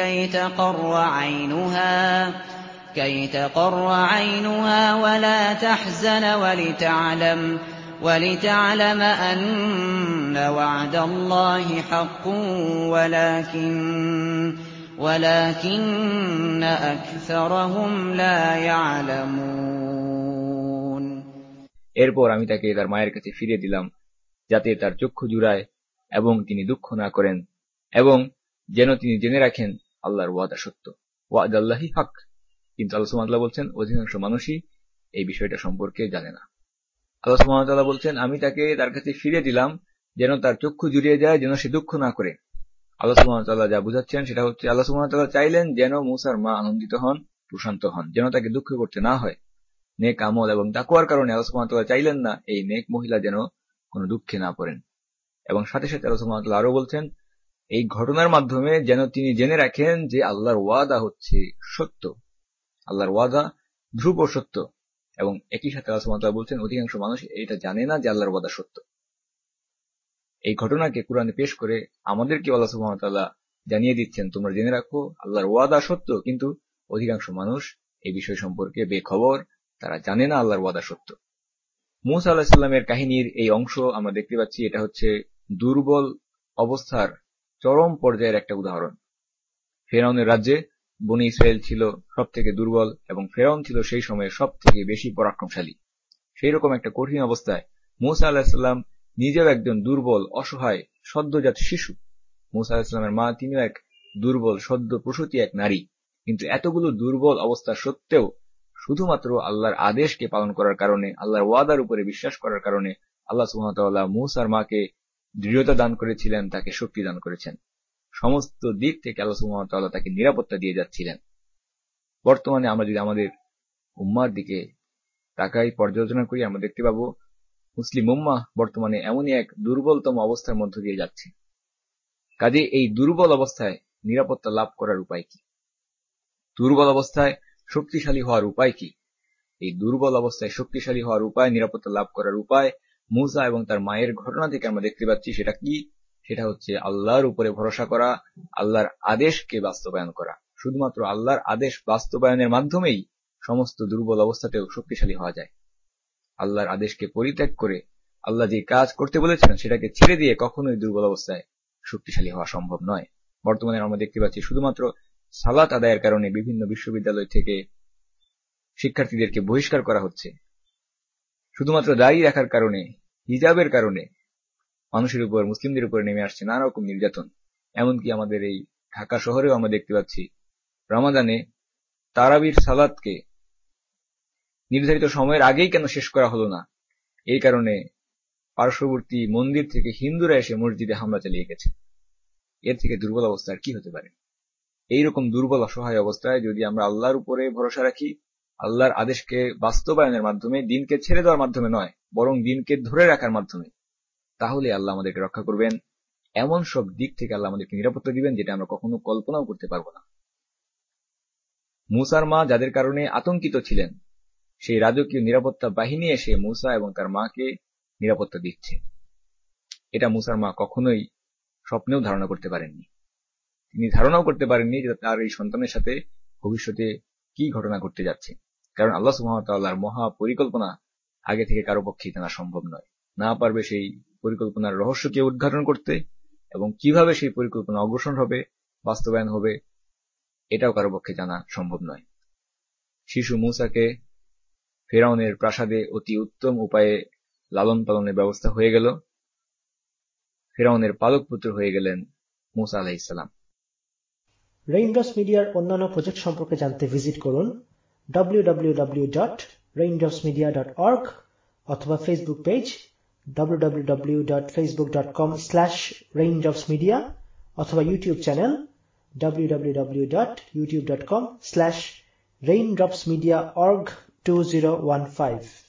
كي تقر عينها ولا تحزن ولتعلم أن وعد الله حق ولكن أكثرهم لا يعلمون। এরপর আমি তাকে তার মায়ের কাছে ফিরিয়ে দিলাম, যাতে তার চক্ষু জুড়ায় এবং তিনি দুঃখ না করেন, এবং যেন তিনি জেনে রাখেন আল্লাহর ওয়াদা সত্য, ওয়াদাল্লাহি হক। কিন্তু আল্লাহ সুবহানাহু ওয়া তাআলা বলছেন, অধিকাংশ মানুষই এই বিষয়টা সম্পর্কে জানে না। আল্লাহ সুবহানাহু ওয়া তাআলা বলছেন, আমি তাকে তার কাছে ফিরিয়ে দিলাম যেন তার চক্ষু জুড়িয়ে যায়, যেন সে দুঃখ না করে। আল্লাহ সুবহানাহু ওয়া তাআলা যা বুঝাচ্ছেন সেটা হচ্ছে, আল্লাহ সুবহানাহু ওয়া তাআলা চাইলেন যেন মূসার মা আনন্দিত হন, প্রশান্ত হন, যেন তাকে দুঃখ করতে না হয়। নেক আমল এবং তাকওয়ার কারণে আল্লাহ সুবহানাহু ওয়া তাআলা চাইলেন না এই নেক মহিলা যেন কোনো দুঃখে না পড়েন। এবং সাথে সাথে আল্লাহ সুবহানাহু ওয়া তাআলা আরো বলছেন, এই ঘটনার মাধ্যমে যেন তিনি জেনে রাখেন যে আল্লাহর ওয়াদা হচ্ছে সত্য, আল্লাহর ওয়াদা ধ্রুব সত্য। এবং একই সাথে আল্লাহ সুবহানাহু ওয়া তাআলা বলছেন, অধিকাংশ মানুষ এটা জানে না যে আল্লাহর ওয়াদা সত্য। এই ঘটনাকে কুরআনে পেশ করে আমাদেরকে আল্লাহ সুবহানাহু ওয়া তাআলা জানিয়ে দিচ্ছেন, তোমরা জেনে রাখো আল্লাহর ওয়াদা সত্য, কিন্তু অধিকাংশ মানুষ এই বিষয় সম্পর্কে বেখবর, তারা জানে না আল্লাহর ওয়াদা সত্য। মূসা আলাইহিস সালামের কাহিনীর এই অংশ আমরা দেখতে পাচ্ছি, এটা হচ্ছে দুর্বল অবস্থার চরম পর্যায়ের একটা উদাহরণ। ফেরাউনের রাজ্যে বনী ইসরাইল ছিল সবথেকে দুর্বল, এবং ফেরাউন ছিল সেই সময়ে সবথেকে বেশি পরাক্রমশালী। সেই রকম একটা কঠিন অবস্থায় মূসা আলাইহিস সালাম নিজেও একজন দুর্বল, অসহায়, সদ্যজাত শিশু। মূসা আলাইহিস সালামের মা তিনিও এক দুর্বল, সদ্য প্রসূতি এক নারী। কিন্তু এতগুলো দুর্বল অবস্থা সত্ত্বেও শুধুমাত্র আল্লাহর আদেশকে পালন করার কারণে, আল্লাহর ওয়াদার উপরে বিশ্বাস করার কারণে আল্লাহ সুবহানাহু ওয়া তাআলা মূসার মাকে দৃঢ়তা দান করেছিলেন, তাকে শক্তি দান করেছেন। সমস্ত দিক থেকে আল্লাহ সুবহানাহু ওয়া তাআলা তাকে নিরাপত্তা দিয়ে যাচ্ছিলেন। বর্তমানে আমরা যদি আমাদের উম্মার দিকে তাকাই, পর্যালোচনা করি, আমরা দেখতে পাবো মুসলিম উম্মাহ বর্তমানে এমনই এক দুর্বলতম অবস্থার মধ্য দিয়ে যাচ্ছে। কাজে এই দুর্বল অবস্থায় নিরাপত্তা লাভ করার উপায় কি? দুর্বল অবস্থায় শক্তিশালী হওয়ার উপায় কি? এই দুর্বল অবস্থায় শক্তিশালী হওয়ার উপায়, নিরাপত্তা লাভ করার উপায় মূসা এবং তার মায়ের ঘটনা থেকে আমরা দেখতে পাচ্ছি। সেটা কি? সেটা হচ্ছে আল্লাহর উপরে ভরসা করা, আল্লাহর আদেশকে বাস্তবায়ন করা। শুধুমাত্র আল্লাহর আদেশ বাস্তবায়নের মাধ্যমেই সমস্ত দুর্বল অবস্থাতেও শক্তিশালী হওয়া যায়। আল্লাহর আদেশকে পরিত্যাগ করে আল্লাহ যে কাজ করতে বলেছেন সেটাকে ছেড়ে দিয়ে কখনোই দুর্বল অবস্থায় শক্তিশালী হওয়া সম্ভব নয়। বর্তমানে আমরা দেখতে পাচ্ছি শুধুমাত্র সালাত আদায়ের কারণে বিভিন্ন বিশ্ববিদ্যালয় থেকে শিক্ষার্থীদেরকে বহিষ্কার করা হচ্ছে। শুধুমাত্র দাড়ি রাখার কারণে, হিজাবের কারণে মানুষের উপর, মুসলিমদের উপর নেমে আসছে নানা রকম নির্যাতন। এমনকি আমাদের এই ঢাকা শহরেও আমরা দেখতে পাচ্ছি রমাদানে তারাবির সালাতকে নির্ধারিত সময়ের আগেই কেন শেষ করা হলো না, এই কারণে পার্শ্ববর্তী মন্দির থেকে হিন্দুরা এসে মসজিদে হামলা চালিয়ে গেছে। এর থেকে দুর্বল অবস্থা আর কি হতে পারে? এইরকম দুর্বল অসহায় অবস্থায় যদি আমরা আল্লাহর উপরে ভরসা রাখি, আল্লাহর আদেশকে বাস্তবায়নের মাধ্যমে, দিনকে ছেড়ে দেওয়ার মাধ্যমে নয়, বরং দিনকে ধরে রাখার মাধ্যমে, তাহলে আল্লাহ আমাদেরকে রক্ষা করবেন। এমন সব দিক থেকে আল্লাহ আমাদেরকে নিরাপত্তা দিবেন যেটা আমরা কখনো কল্পনাও করতে পারবো না। মূসার মা যাদের কারণে আতঙ্কিত ছিলেন, সেই রাজকীয় নিরাপত্তা বাহিনী এসে মূসা এবং তার মাকে নিরাপত্তা দিচ্ছে। এটা মূসার মা কখনোই স্বপ্নেও ধারণা করতে পারেননি। তিনি ধারণাও করতে পারেননি যে তার এই সন্তানের সাথে ভবিষ্যতে কি ঘটনা ঘটতে যাচ্ছে। কারণ আল্লাহ সুবহানাহু ওয়া তাআলার মহা পরিকল্পনা আগে থেকে কারো পক্ষে জানা সম্ভব নয়। না পারবে সেই পরিকল্পনার রহস্যকে উদ্ঘাটন করতে, এবং কিভাবে সেই পরিকল্পনা অগ্রসর হবে, বাস্তবায়ন হবে, এটাও কারো পক্ষে জানা সম্ভব নয়। শিশু মূসাকে ফেরাউনের প্রাসাদে অতি উত্তম উপায়ে লালন পালনের ব্যবস্থা হয়ে গেল। ফেরাউনের পালক পুত্র হয়ে গেলেন মূসা আলাইহিস সালাম। রেইনড্রপস মিডিয়ার অন্যান্য প্রজেক্ট সম্পর্কে জানতে ভিজিট করুন www.raindropsmedia.org অথবা ফেসবুক পেজ www.facebook.com/raindropsmedia অথবা ইউটিউব চ্যানেল www.youtube.com/raindropsmediaorg2015